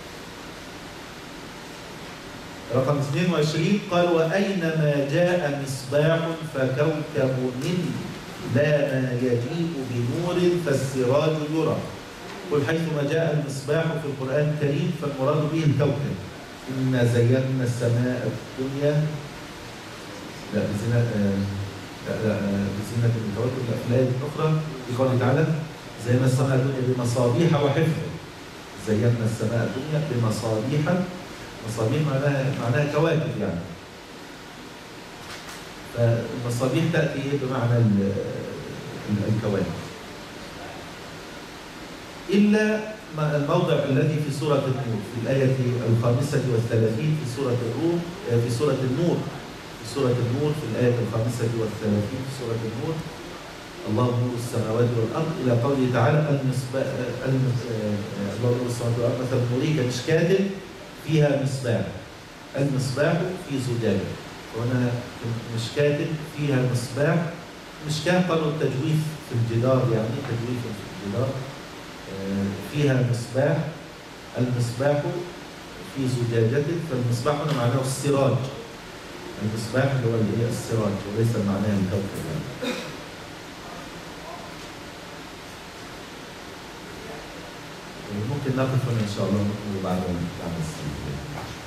رقم 22 قال: وأينما جاء مصباح فكوكب منه لا ما يجيء بنور فالسراج يرى. قل حيثما جاء المصباح في القرآن الكريم فالمراد به الكوكب. إنا زينا السماء الدنيا بزينة الكواكب. لا، في الآية الأخرى في قوله تعالى: زينا السماء الدنيا بمصابيح وحفظ. زينا السماء الدنيا بمصابيح. مصابيح معناها كواكب يعني. فالمصابيح تأتي بمعنى الكواكب. إلا الموضع الذي في سورة النور في الآية 35 في سورة الروم، في سورة النور، في سورة النور في الآية 35 في سورة النور: الله نور السماوات والأرض، إلى قوله تعالى: الله نور السماوات والأرض مثل نوره كمشكاة فيها مصباح. المصباح في زجاجة، وهنا مشكاة فيها مصباح. مشكاة قالوا التجويف في الجدار، يعني تجويف في الجدار. فيها مصباح. المصباح في زجاجة، فالمصباح هنا معناه السراج. المصباح هو اللي هي السراج وليس معناه الكوكب يعني. ممكن نقف هنا إن شاء الله ونكمل بعد السنة.